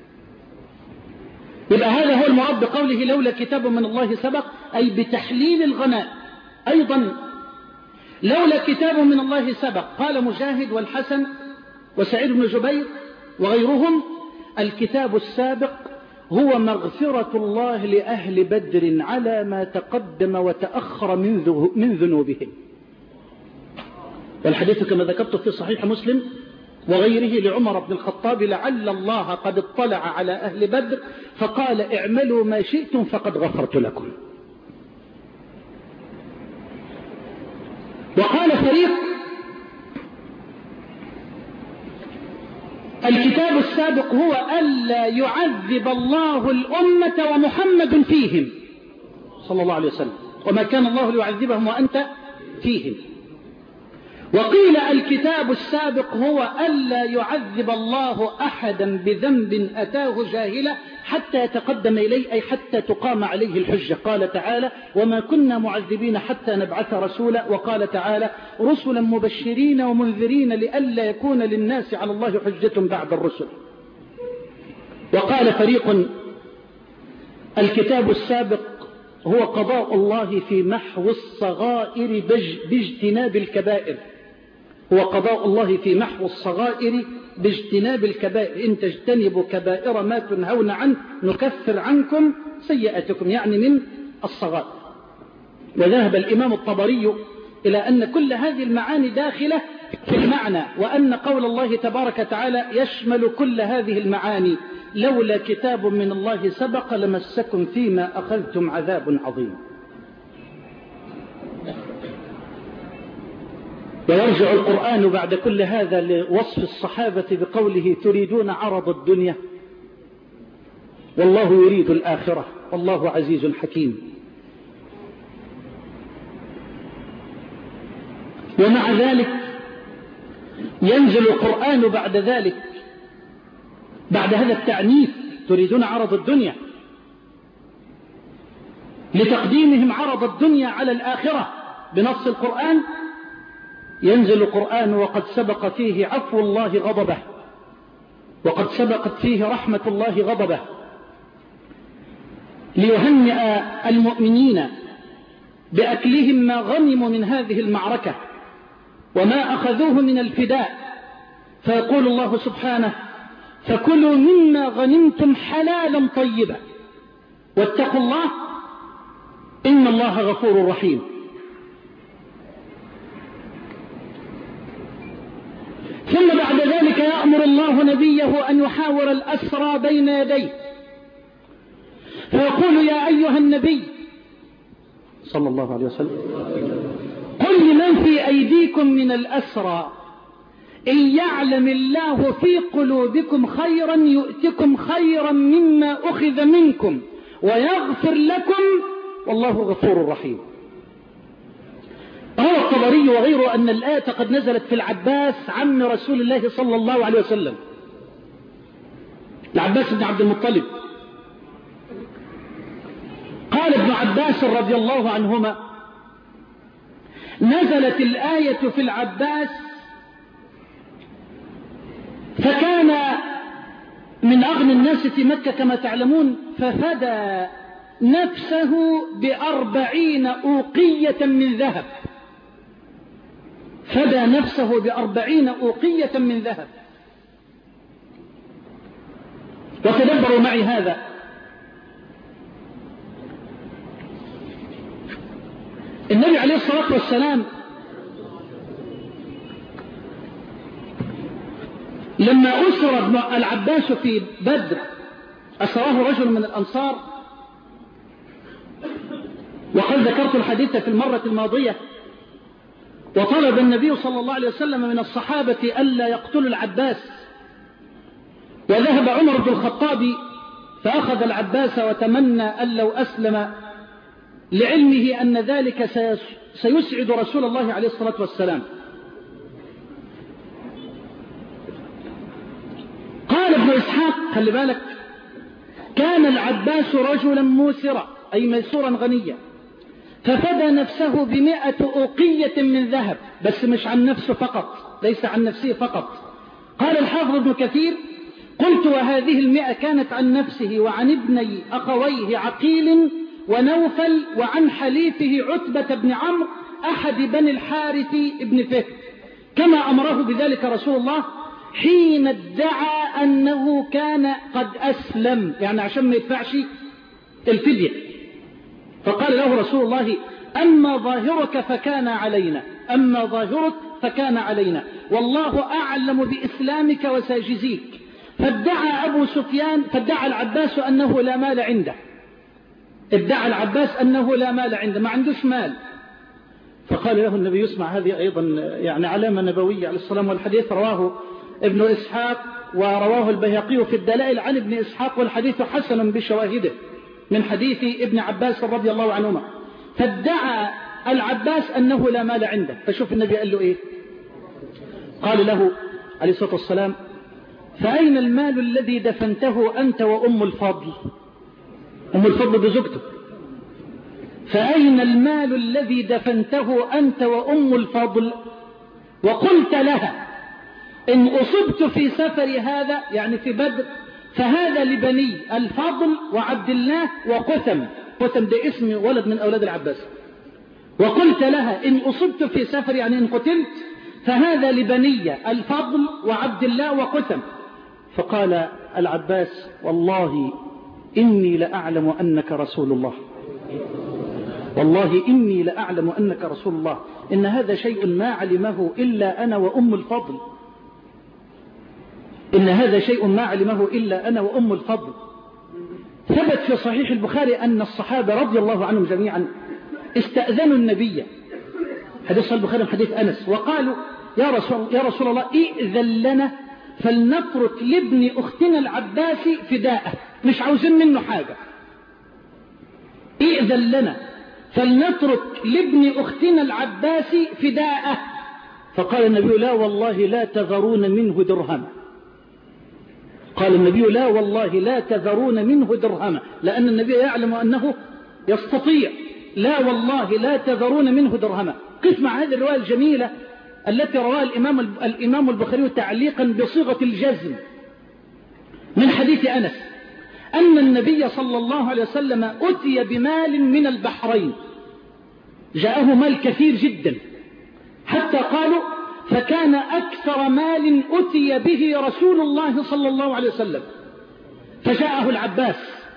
يبقى هذا هو المراد بقوله لولا كتاب من الله سبق، أي بتحليل الغناء. أيضا لولا كتاب من الله سبق، قال مجاهد والحسن وسعيد بن جبير وغيرهم: الكتاب السابق هو مغفرة الله لأهل بدر على ما تقدم وتأخر من ذنوبهم. والحديث كما ذكرت في صحيح مسلم وغيره لعمر بن الخطاب: لعل الله قد اطلع على أهل بدر فقال اعملوا ما شئتم فقد غفرت لكم. وقال فريق: الكتاب السابق هو ألا يعذب الله الأمة ومحمد فيهم صلى الله عليه وسلم، وما كان الله ليعذبهم وأنت فيهم. وقيل الكتاب السابق هو ألا يعذب الله أحدا بذنب أتاه جاهلا حتى يتقدم إليه، أي حتى تقام عليه الحجة. قال تعالى: وما كنا معذبين حتى نبعث رسولا. وقال تعالى: رسلا مبشرين ومنذرين لئلا يكون للناس على الله حجة بعد الرسل. وقال فريق: الكتاب السابق هو قضاء الله في محو الصغائر باجتناب الكبائر. هو قضاء الله في محو الصغائر باجتناب الكبائر، إن تجتنبوا كبائر ما تنهون عنه نكفر عنكم سيئاتكم، يعني من الصغائر. وذهب الإمام الطبري إلى أن كل هذه المعاني داخلة في المعنى، وأن قول الله تبارك وتعالى يشمل كل هذه المعاني: لولا كتاب من الله سبق لمسكم فيما أخذتم عذاب عظيم. ويرجع القرآن بعد كل هذا لوصف الصحابة بقوله: تريدون عرض الدنيا والله يريد الآخرة والله عزيز حكيم. ومع ذلك ينزل القرآن بعد ذلك، بعد هذا التعنيف: تريدون عرض الدنيا، لتقديمهم عرض الدنيا على الآخرة بنص القرآن. ينزل القرآن وقد سبق فيه عفو الله غضبه، وقد سبقت فيه رحمة الله غضبه، ليهنئ المؤمنين بأكلهم ما غنموا من هذه المعركة وما أخذوه من الفداء. فيقول الله سبحانه: فكلوا مما غنمتم حلالا طيبا واتقوا الله إن الله غفور رحيم. ثم بعد ذلك يأمر الله نبيه أن يحاور الأسرى بين يديه، فيقول: يا أيها النبي صلى الله عليه وسلم قل لمن في أيديكم من الأسرى إن يعلم الله في قلوبكم خيرا يؤتكم خيرا مما أخذ منكم ويغفر لكم والله غفور رحيم. روى الطبري وغيره أن الآية قد نزلت في العباس عم رسول الله صلى الله عليه وسلم، العباس بن عبد المطلب. قال ابن عباس رضي الله عنهما: نزلت الآية في العباس فكان من أغنى الناس في مكة كما تعلمون، ففدى نفسه بأربعين أوقية من ذهب، فدى نفسه بأربعين أوقية من ذهب. وتدبروا معي هذا: النبي عليه الصلاة والسلام لما أسر العباس في بدر أسراه رجل من الأنصار، وقد ذكرت الحديث في المرة الماضية، وطلب النبي صلى الله عليه وسلم من الصحابة ألا يقتلوا العباس، وذهب عمر بن الخطاب فأخذ العباس وتمنى أن لو أسلم، لعلمه أن ذلك سيسعد رسول الله عليه الصلاة والسلام. قال ابن إسحاق: خلي بالك، كان العباس رجلا موسرا أي ميسورا غنيا، ففدى نفسه بمئة أوقية من ذهب، بس مش عن نفسه فقط، ليس عن نفسه فقط. قال الحافظ ابن كثير: قلت وهذه المئة كانت عن نفسه وعن ابني أخويه عقيل ونوفل وعن حليفه عتبة بن عمرو أحد بني الحارث بن فهد، كما أمره بذلك رسول الله حين ادعى أنه كان قد أسلم، يعني عشان ما يدفعش الفدية. فقال له رسول الله أما ظاهرك فكان علينا، أما ظاهرك فكان علينا، والله أعلم بإسلامك وساجزيك. فادعى أبو سفيان فادعى العباس أنه لا مال عنده، ادعى العباس أنه لا مال عنده، ما عندوش مال. فقال له النبي يسمع هذه أيضا يعني علامة نبوية عليه السلام، والحديث رواه ابن إسحاق ورواه البيهقي في الدلائل عن ابن إسحاق، والحديث حسن بشواهده من حديث ابن عباس رضي الله عنهما. فادعى العباس أنه لا مال عنده، فشوف النبي قال له إيه؟ قال له عليه الصلاة والسلام فأين المال الذي دفنته أنت وأم الفضل؟ أم الفضل بزوجته. فأين المال الذي دفنته أنت وأم الفضل؟ وقلت لها إن أصبت في سفر هذا، يعني في بدر، فهذا لبني الفضل وعبد الله وقثم. قثم ده اسم ولد من أولاد العباس. وقلت لها إن أصبت في سفر، يعني إن قتلت، فهذا لبني الفضل وعبد الله وقثم. فقال العباس والله إني لأعلم أنك رسول الله، والله إني لأعلم أنك رسول الله، إن هذا شيء ما علمه إلا أنا وأم الفضل، إن هذا شيء ما علمه إلا أنا وأم الفضل. ثبت في صحيح البخاري أن الصحابة رضي الله عنهم جميعا استأذنوا النبي، حديث صحيح البخاري من حديث أنس، وقالوا يا رسول, يا رسول الله ائذن لنا فلنترك لابن أختنا العباس فداءه، مش عاوزين منه حاجة، ائذن لنا فلنترك لابن أختنا العباس فداءه. فقال النبي لا والله لا تذرون منه درهما، قال النبي لا والله لا تذرون منه درهما، لأن النبي يعلم أنه يستطيع. لا والله لا تذرون منه درهما. قف مع هذه الرواية الجميلة التي رواها الإمام, الإمام البخاري تعليقا بصيغة الجزم من حديث أنس أن النبي صلى الله عليه وسلم أتي بمال من البحرين، جاءه مال كثير جدا، حتى قالوا فكان أكثر مال أتي به رسول الله صلى الله عليه وسلم. فجاءه العباس،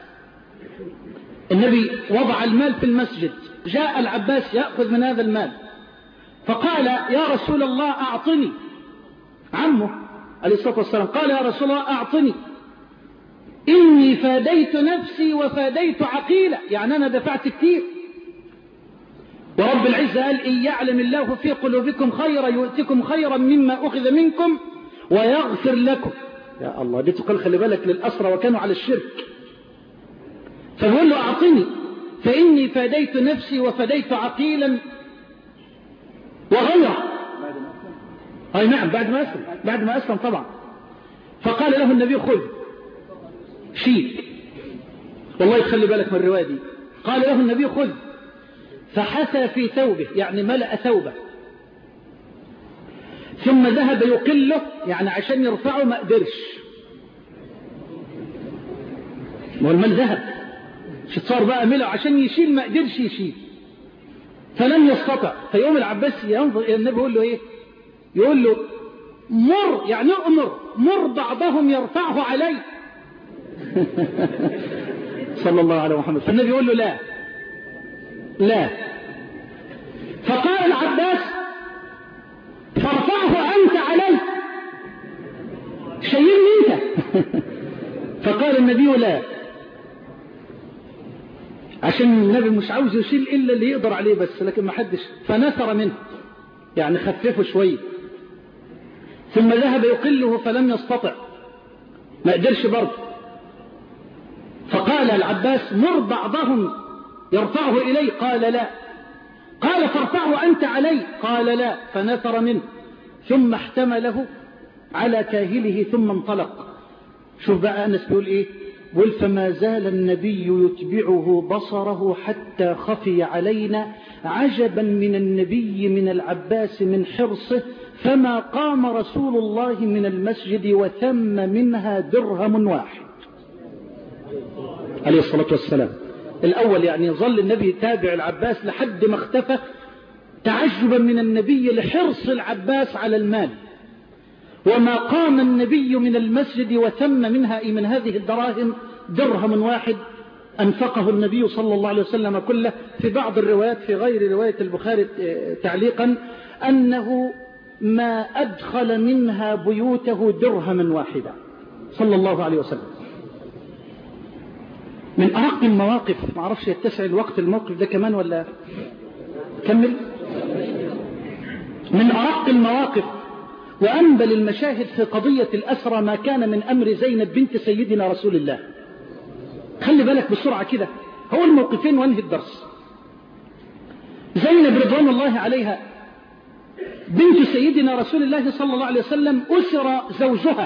النبي وضع المال في المسجد، جاء العباس يأخذ من هذا المال، فقال يا رسول الله أعطني. عمه عليه الصلاة والسلام قال يا رسول الله أعطني، إني فاديت نفسي وفاديت عقيلة، يعني أنا دفعت كثير، ورب العزة قال إن يعلم الله في قلوبكم خيرا يؤتكم خيرا مما أخذ منكم ويغفر لكم. يا الله، دي تقول خلي بالك للأسرى وكانوا على الشرك. فبقول له أعطني فإني فاديت نفسي وفديت عقيلا وغيره. أي نعم، بعد ما أسلم، بعد ما أسلم طبعا. فقال له النبي خذ شيء، والله يخلي بالك من الرواية دي. قال له النبي خذ، فحثى في ثوبه، يعني ملأ ثوبه، ثم ذهب يقله، يعني عشان يرفعه ما قدرش، ما المال ذهب، صار بقى ملأ عشان يشيل ما قدرش يشيل، فلم يستطع. فيوم العباس ينظر إلى النبي يقول له إيه؟ يقول له مر، يعني أمر مر بعضهم يرفعه علي صلى الله عليه محمد. فالنبي يقول له لا لا. فقال العباس فارفعه أنت علي، شيلني أنت فقال النبي لا، عشان النبي مش عاوز يشيل إلا اللي يقدر عليه بس، لكن ما حدش، فنثر منه، يعني خففه شوية. ثم ذهب يقله فلم يستطع، ما قدرش برضه. فقال العباس مر بعضهم يرفعه إلي، قال لا. قال فارفعه أنت علي، قال لا، فنثر منه. ثم احتمله على كاهله ثم انطلق. شوف بقى أنس بيقول إيه؟ بيقول فما زال النبي يتبعه بصره حتى خفي علينا، عجبا من النبي من العباس من حرصه، فما قام رسول الله من المسجد وثم منها درهم واحد عليه الصلاة والسلام. الأول يعني يظل النبي يتابع العباس لحد ما اختفى تعجبا من النبي لحرص العباس على المال. وما قام النبي من المسجد وثم منها من هذه الدراهم درهم واحد أنفقه النبي صلى الله عليه وسلم كله. في بعض الروايات في غير رواية البخاري تعليقا أنه ما أدخل منها بيوته درهما واحدا صلى الله عليه وسلم. من أرق المواقف، ما أعرفش يتسع الوقت الموقف ده كمان ولا كمل. من أرق المواقف وأنبل المشاهد في قضية الأسرى ما كان من أمر زينب بنت سيدنا رسول الله. خلي بالك بسرعة كده، هو الموقفين وانهي الدرس. زينب رضوان الله عليها بنت سيدنا رسول الله صلى الله عليه وسلم أسر زوجها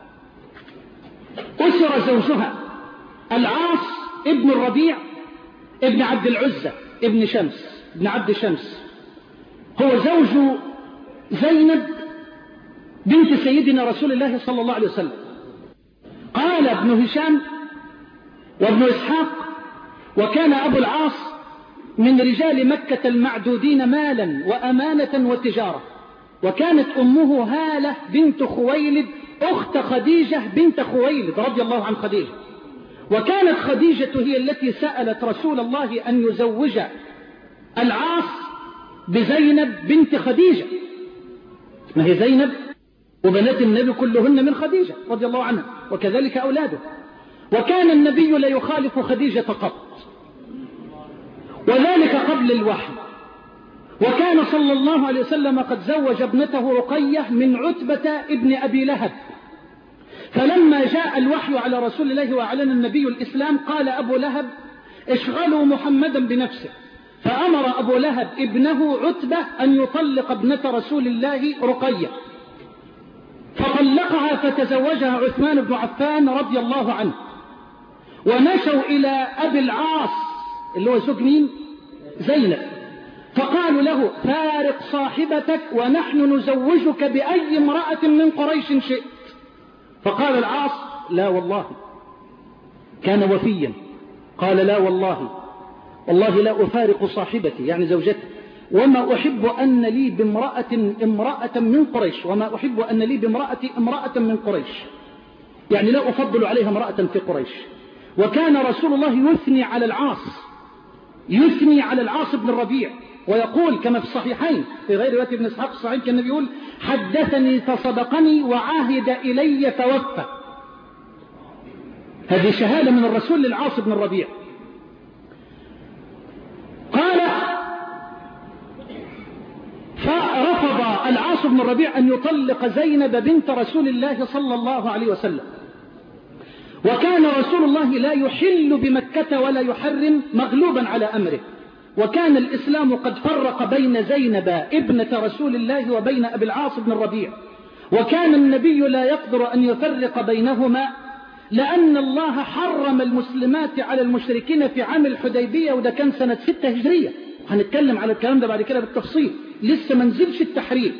أسر زوجها العاص ابن الربيع ابن عبد العزة ابن شمس ابن عبد شمس، هو زوج زينب بنت سيدنا رسول الله صلى الله عليه وسلم. قال ابن هشام وابن إسحاق: وكان أبو العاص من رجال مكة المعدودين مالا وأمانة وتجارة، وكانت أمه هالة بنت خويلد أخت خديجة بنت خويلد رضي الله عن خديجة. وكانت خديجة هي التي سألت رسول الله أن يزوج العاص بزينب بنت خديجة، ما هي زينب وبنات النبي كلهن من خديجة رضي الله عنها، وكذلك أولاده. وكان النبي لا يخالف خديجة قط، وذلك قبل الوحي. وكان صلى الله عليه وسلم قد زوج ابنته رقية من عتبة ابن أبي لهب. فلما جاء الوحي على رسول الله وأعلن النبي الإسلام قال أبو لهب: اشغلوا محمدا بنفسه. فأمر أبو لهب ابنه عتبة أن يطلق ابنة رسول الله رقية، فطلقها فتزوجها عثمان بن عفان رضي الله عنه. ومشوا إلى أبي العاص اللي هو زوج مين؟ زينب، فقالوا له: فارق صاحبتك ونحن نزوجك بأي امرأة من قريش شئت. فقال العاص: لا والله. كان وفيا، قال: لا والله، والله لا أفارق صاحبتي يعني زوجتي، وما أحب أن لي بامرأة امرأة من قريش، وما أحب أن لي بامرأتي امرأة من قريش، يعني لا أفضل عليها امرأة في قريش. وكان رسول الله يثني على العاص يثني على العاص بن الربيع، ويقول كما في الصحيحين في غير رواية ابن إسحاق الصحيح كان يقول: حدثني فصدقني وعاهد إلي فوفى. هذه شهادة من الرسول للعاص بن الربيع. قال: فرفض العاص بن الربيع أن يطلق زينب بنت رسول الله صلى الله عليه وسلم. وكان رسول الله لا يحل بمكة ولا يحرم مغلوبا على أمره. وكان الإسلام قد فرق بين زينب ابنة رسول الله وبين أبي العاص بن الربيع، وكان النبي لا يقدر أن يفرق بينهما، لأن الله حرم المسلمات على المشركين في عام الحديبية، وده كان سنة ستة هجرية. هنتكلم على الكلام ده بعد كده بالتفصيل، لسه منزلش التحريم.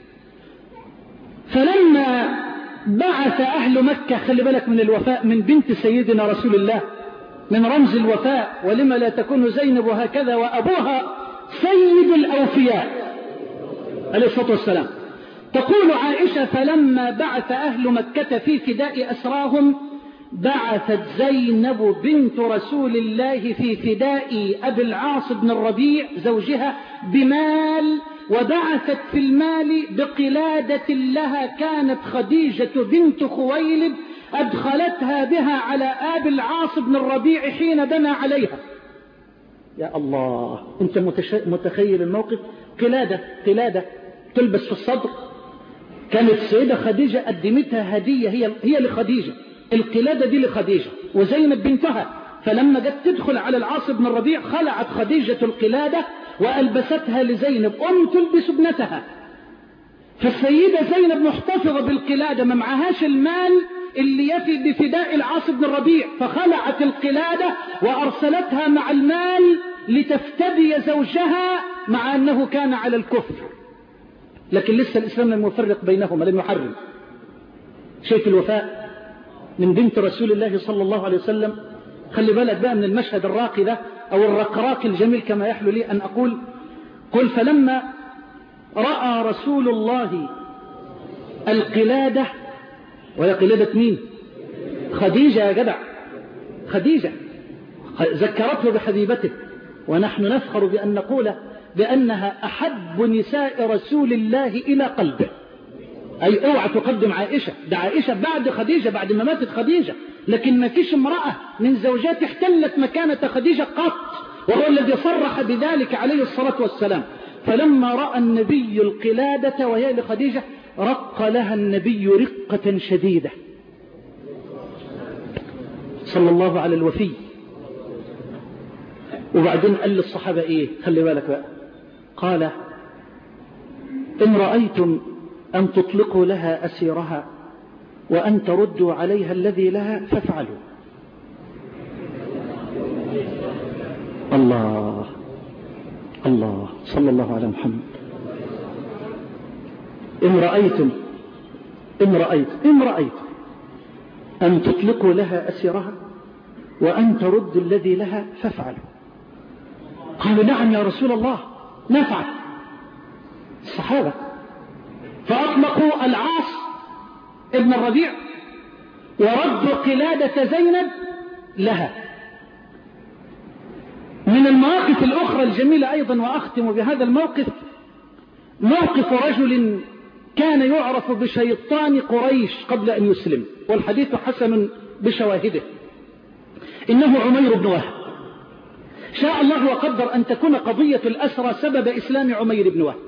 فلما بعث أهل مكة، خلي بالك من الوفاء من بنت سيدنا رسول الله، من رمز الوفاء، ولما لا تكون زينب هكذا وأبوها سيد الأوفياء عليه الصلاة والسلام. تقول عائشة: فلما بعث أهل مكة في فداء أسراهم بعثت زينب بنت رسول الله في فداء أبي العاص بن الربيع زوجها بمال، وبعثت في المال بقلادة لها كانت خديجة بنت خويلد أدخلتها بها على أبي العاص بن الربيع حين بنى عليها. يا الله، أنت متخيل الموقف؟ قلادة قلادة تلبس في الصدر، كانت السيدة خديجة قدمتها هدية هي هي لخديجة، القلادة دي لخديجة وزينب بنتها. فلما جت تدخل على العاص بن الربيع خلعت خديجة القلادة وألبستها لزينب، أم تلبس ابنتها. فالسيدة زينب محتفظة بالقلادة، ما معهاش المال اللي يفي بفداء العاص بن الربيع، فخلعت القلادة وأرسلتها مع المال لتفتدي زوجها مع أنه كان على الكفر. لكن لسه الإسلام لم يفرق بينهما، لم يحرم. شايف الوفاء من بنت رسول الله صلى الله عليه وسلم. خلي بالك بقى من المشهد الراقي ده أو الرقراق الجميل كما يحلو لي أن أقول. قل فلما رأى رسول الله القلادة، وهي قلادة مين؟ خديجة يا جدع، خديجة ذكرته بحبيبته، ونحن نفخر بأن نقول بأنها أحب نساء رسول الله إلى قلبه. أي اوعى تقدم عائشة، ده عائشة بعد خديجة، بعد ما ماتت خديجة، لكن ما فيش امرأة من زوجات احتلت مكانة خديجة قط، وهو الذي صرح بذلك عليه الصلاة والسلام. فلما رأى النبي القلادة وهي لخديجة رق لها النبي رقة شديدة صلى الله على الوفي. وبعدين قال للصحابة ايه؟ خلي بالك بقى، قال إن رأيتم أن تطلقوا لها أسيرها وأن تردوا عليها الذي لها فافعلوا. الله الله صلى الله على محمد. إن رأيتم إن رأيتم إن رأيتم أن تطلقوا لها أسيرها وأن تردوا الذي لها فافعلوا. قالوا نعم يا رسول الله نفعل. الصحابة فأطلقوا العاص ابن الربيع وردوا قلادة زينب لها. من المواقف الأخرى الجميلة أيضا، وأختم بهذا الموقف، موقف رجل كان يعرف بشيطان قريش قبل أن يسلم، والحديث حسن بشواهده. إنه عمير بن وهب. شاء الله وقدر أن تكون قضية الأسرى سبب إسلام عمير بن وهب.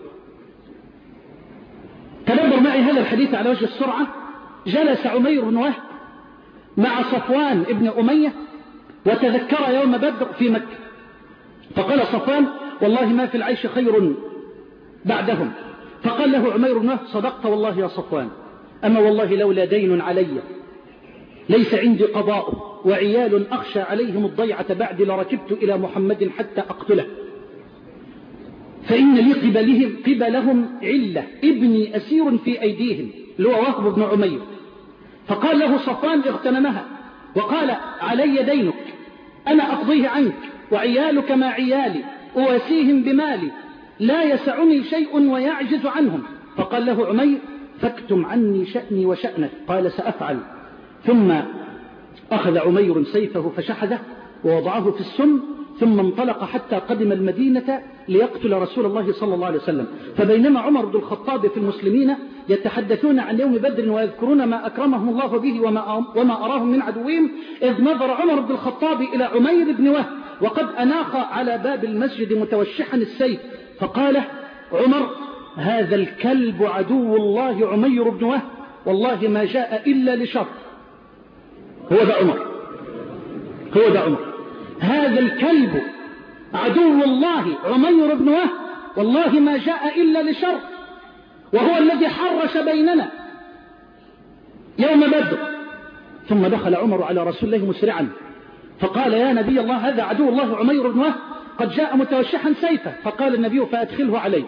تدبر معي هذا الحديث على وجه السرعة. جلس عمير بن وهب مع صفوان ابن أمية وتذكر يوم بدر في مكة، فقال صفوان والله ما في العيش خير بعدهم. فقال له عمير بن وهب صدقت والله يا صفوان، أما والله لولا دين علي ليس عندي قضاء وعيال أخشى عليهم الضيعة بعد لركبت إلى محمد حتى أقتله، فإن لي قبلهم, قبلهم علة ابني أسير في أيديهم، اللي هو وهب بن عمير. فقال له صفوان اغتنمها وقال علي دينك أنا أقضيه عنك وعيالك ما عيالي أواسيهم بمالي لا يسعني شيء ويعجز عنهم. فقال له عمير فاكتم عني شأني وشأنك. قال سأفعل. ثم أخذ عمير سيفه فشحذه ووضعه في السم، ثم انطلق حتى قدم المدينة ليقتل رسول الله صلى الله عليه وسلم. فبينما عمر بن الخطاب في المسلمين يتحدثون عن يوم بدر ويذكرون ما أكرمهم الله به وما, وما أراهم من عدوهم، إذ نظر عمر بن الخطاب إلى عمير بن وهب وقد أناخ على باب المسجد متوشحا السيف، فقال عمر هذا الكلب عدو الله عمير بن وهب والله ما جاء إلا لشر. هو ذا عمر هو ذا عمر هذا الكلب عدو الله عمير بن وهب والله ما جاء إلا لشر، وهو الذي حرش بيننا يوم بدر. ثم دخل عمر على رسول الله مسرعا فقال يا نبي الله هذا عدو الله عمير بن وهب قد جاء متوشحا سيفه. فقال النبي فأدخله علي.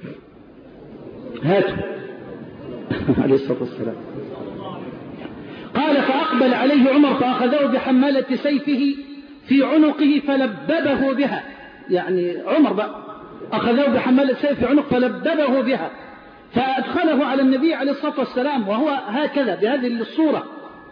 هاته عليه الصلاة والسلام. قال فأقبل عليه عمر فأخذه بحمالة سيفه في عنقه فلببه بها، يعني عمر بقى أخذه بحمالة سيف في عنق فلببه بها، فأدخله على النبي عليه الصلاة والسلام وهو هكذا بهذه الصورة.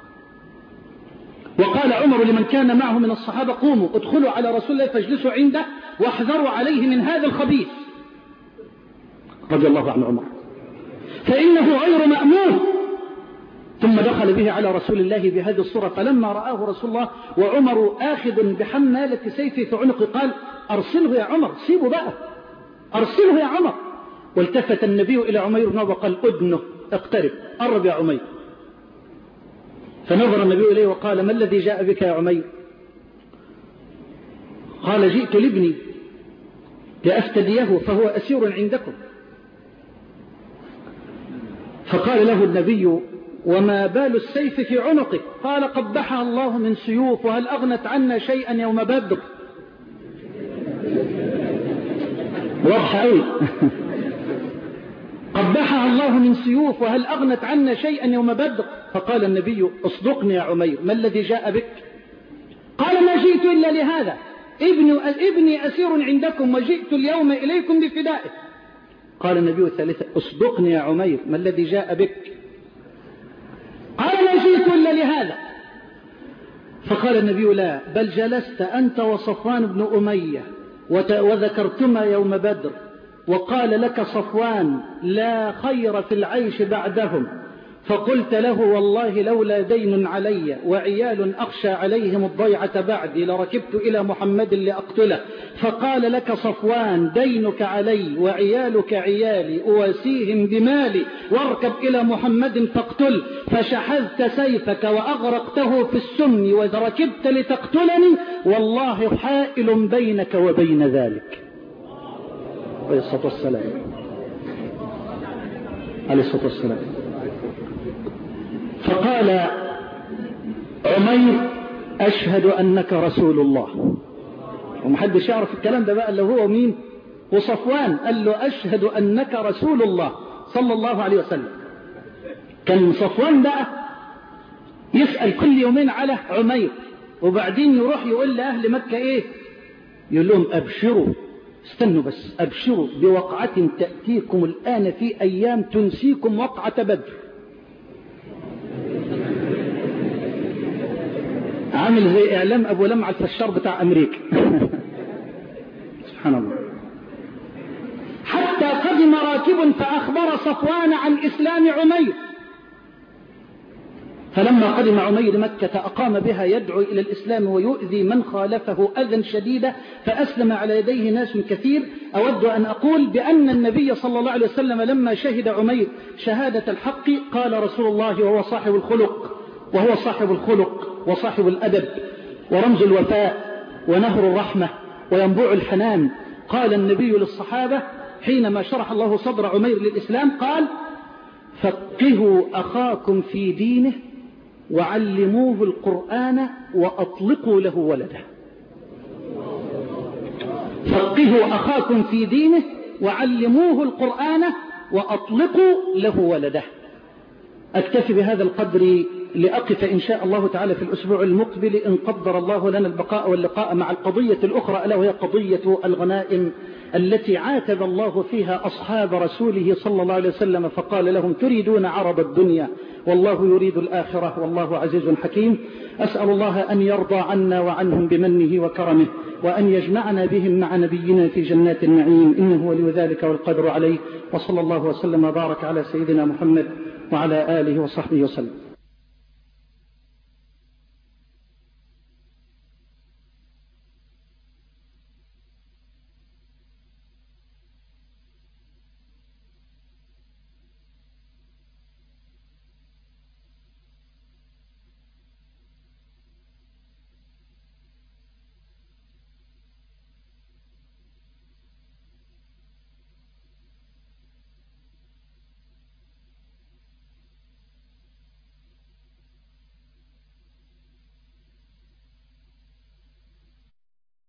وقال عمر لمن كان معه من الصحابة قوموا ادخلوا على رسول الله فاجلسوا عنده واحذروا عليه من هذا الخبيث رضي الله عن عمر فإنه غير مأمون. ثم دخل به على رسول الله بهذه الصورة. فلما رآه رسول الله وعمر آخذ بحمالة سيفه في عنقه قال أرسله يا عمر، سيبه بقى، أرسله يا عمر. والتفت النبي إلى عمير بن وهب وقال أدنه اقترب، قرب يا عمير. فنظر النبي إليه وقال ما الذي جاء بك يا عمير؟ قال جئت لابني لأفتديه فهو أسير عندكم. فقال له النبي وما بال السيف في عنقك؟ قال قبحها الله من سيوف وهل أغنت عنا شيئا يوم بدر. واضح أوي. قبحها الله من سيوف، وهل أغنت عنا شيئا يوم بدر؟ فقال النبي اصدقني يا عمير، ما الذي جاء بك؟ قال ما جئت إلا لهذا، ابني, ابني أسير عندكم وجئت اليوم إليكم بفدائه. قال النبي الثالثة اصدقني يا عمير، ما الذي جاء بك؟ قال ما جئت إلا لهذا. فقال النبي لا، بل جلست أنت وصفوان بن أمية وذكرتما يوم بدر، وقال لك صفوان لا خير في العيش بعدهم، فقلت له والله لولا دين علي وعيال أخشى عليهم الضيعة بعدي لركبت إلى محمد لأقتله، فقال لك صفوان دينك علي وعيالك عيالي أواسيهم بمالي واركب إلى محمد فاقتل، فشحذت سيفك وأغرقته في السم وركبت لتقتلني، والله حائل بينك وبين ذلك. عليه الصلاة والسلام عليه الصلاة والسلام. فقال عمير أشهد أنك رسول الله، ومحدش يعرف الكلام ده بقى اللي هو مين؟ وصفوان قال له أشهد أنك رسول الله صلى الله عليه وسلم. كان صفوان بقى يسأل كل يومين على عمير، وبعدين يروح يقول لأهل مكة إيه؟ يقول لهم أبشروا، استنوا بس، أبشروا بوقعة تأتيكم الآن في أيام تنسيكم وقعة بدر. عامل زي إعلام أبو لمع الفشار بتاع أمريكا. سبحان الله. حتى قدم راكب فأخبر صفوان عن إسلام عمير، فلما قدم عمير مكة أقام بها يدعو إلى الإسلام ويؤذي من خالفه أذى شديدا، فأسلم على يديه ناس كثير. أود أن أقول بأن النبي صلى الله عليه وسلم لما شهد عمير شهادة الحق قال رسول الله وهو صاحب الخلق وهو صاحب الخلق وصاحب الأدب ورمز الوفاء ونهر الرحمة وينبوع الحنان، قال النبي للصحابة حينما شرح الله صدر عمير للإسلام قال فقهوا أخاكم في دينه وعلموه القرآن وأطلقوا له ولده. فقهوا أخاكم في دينه وعلموه القرآن وأطلقوا له ولده. أكتفي بهذا القدر لأقف إن شاء الله تعالى في الأسبوع المقبل إن قدر الله لنا البقاء واللقاء مع القضية الأخرى، ألا وهي قضية الغنائم التي عاتب الله فيها أصحاب رسوله صلى الله عليه وسلم فقال لهم تريدون عرض الدنيا والله يريد الآخرة والله عزيز حكيم. أسأل الله أن يرضى عنا وعنهم بمنه وكرمه، وأن يجمعنا بهم مع نبينا في جنات النعيم، إنه ولي ذلك والقدر عليه. وصلى الله وسلم وبارك على سيدنا محمد وعلى آله وصحبه وسلم.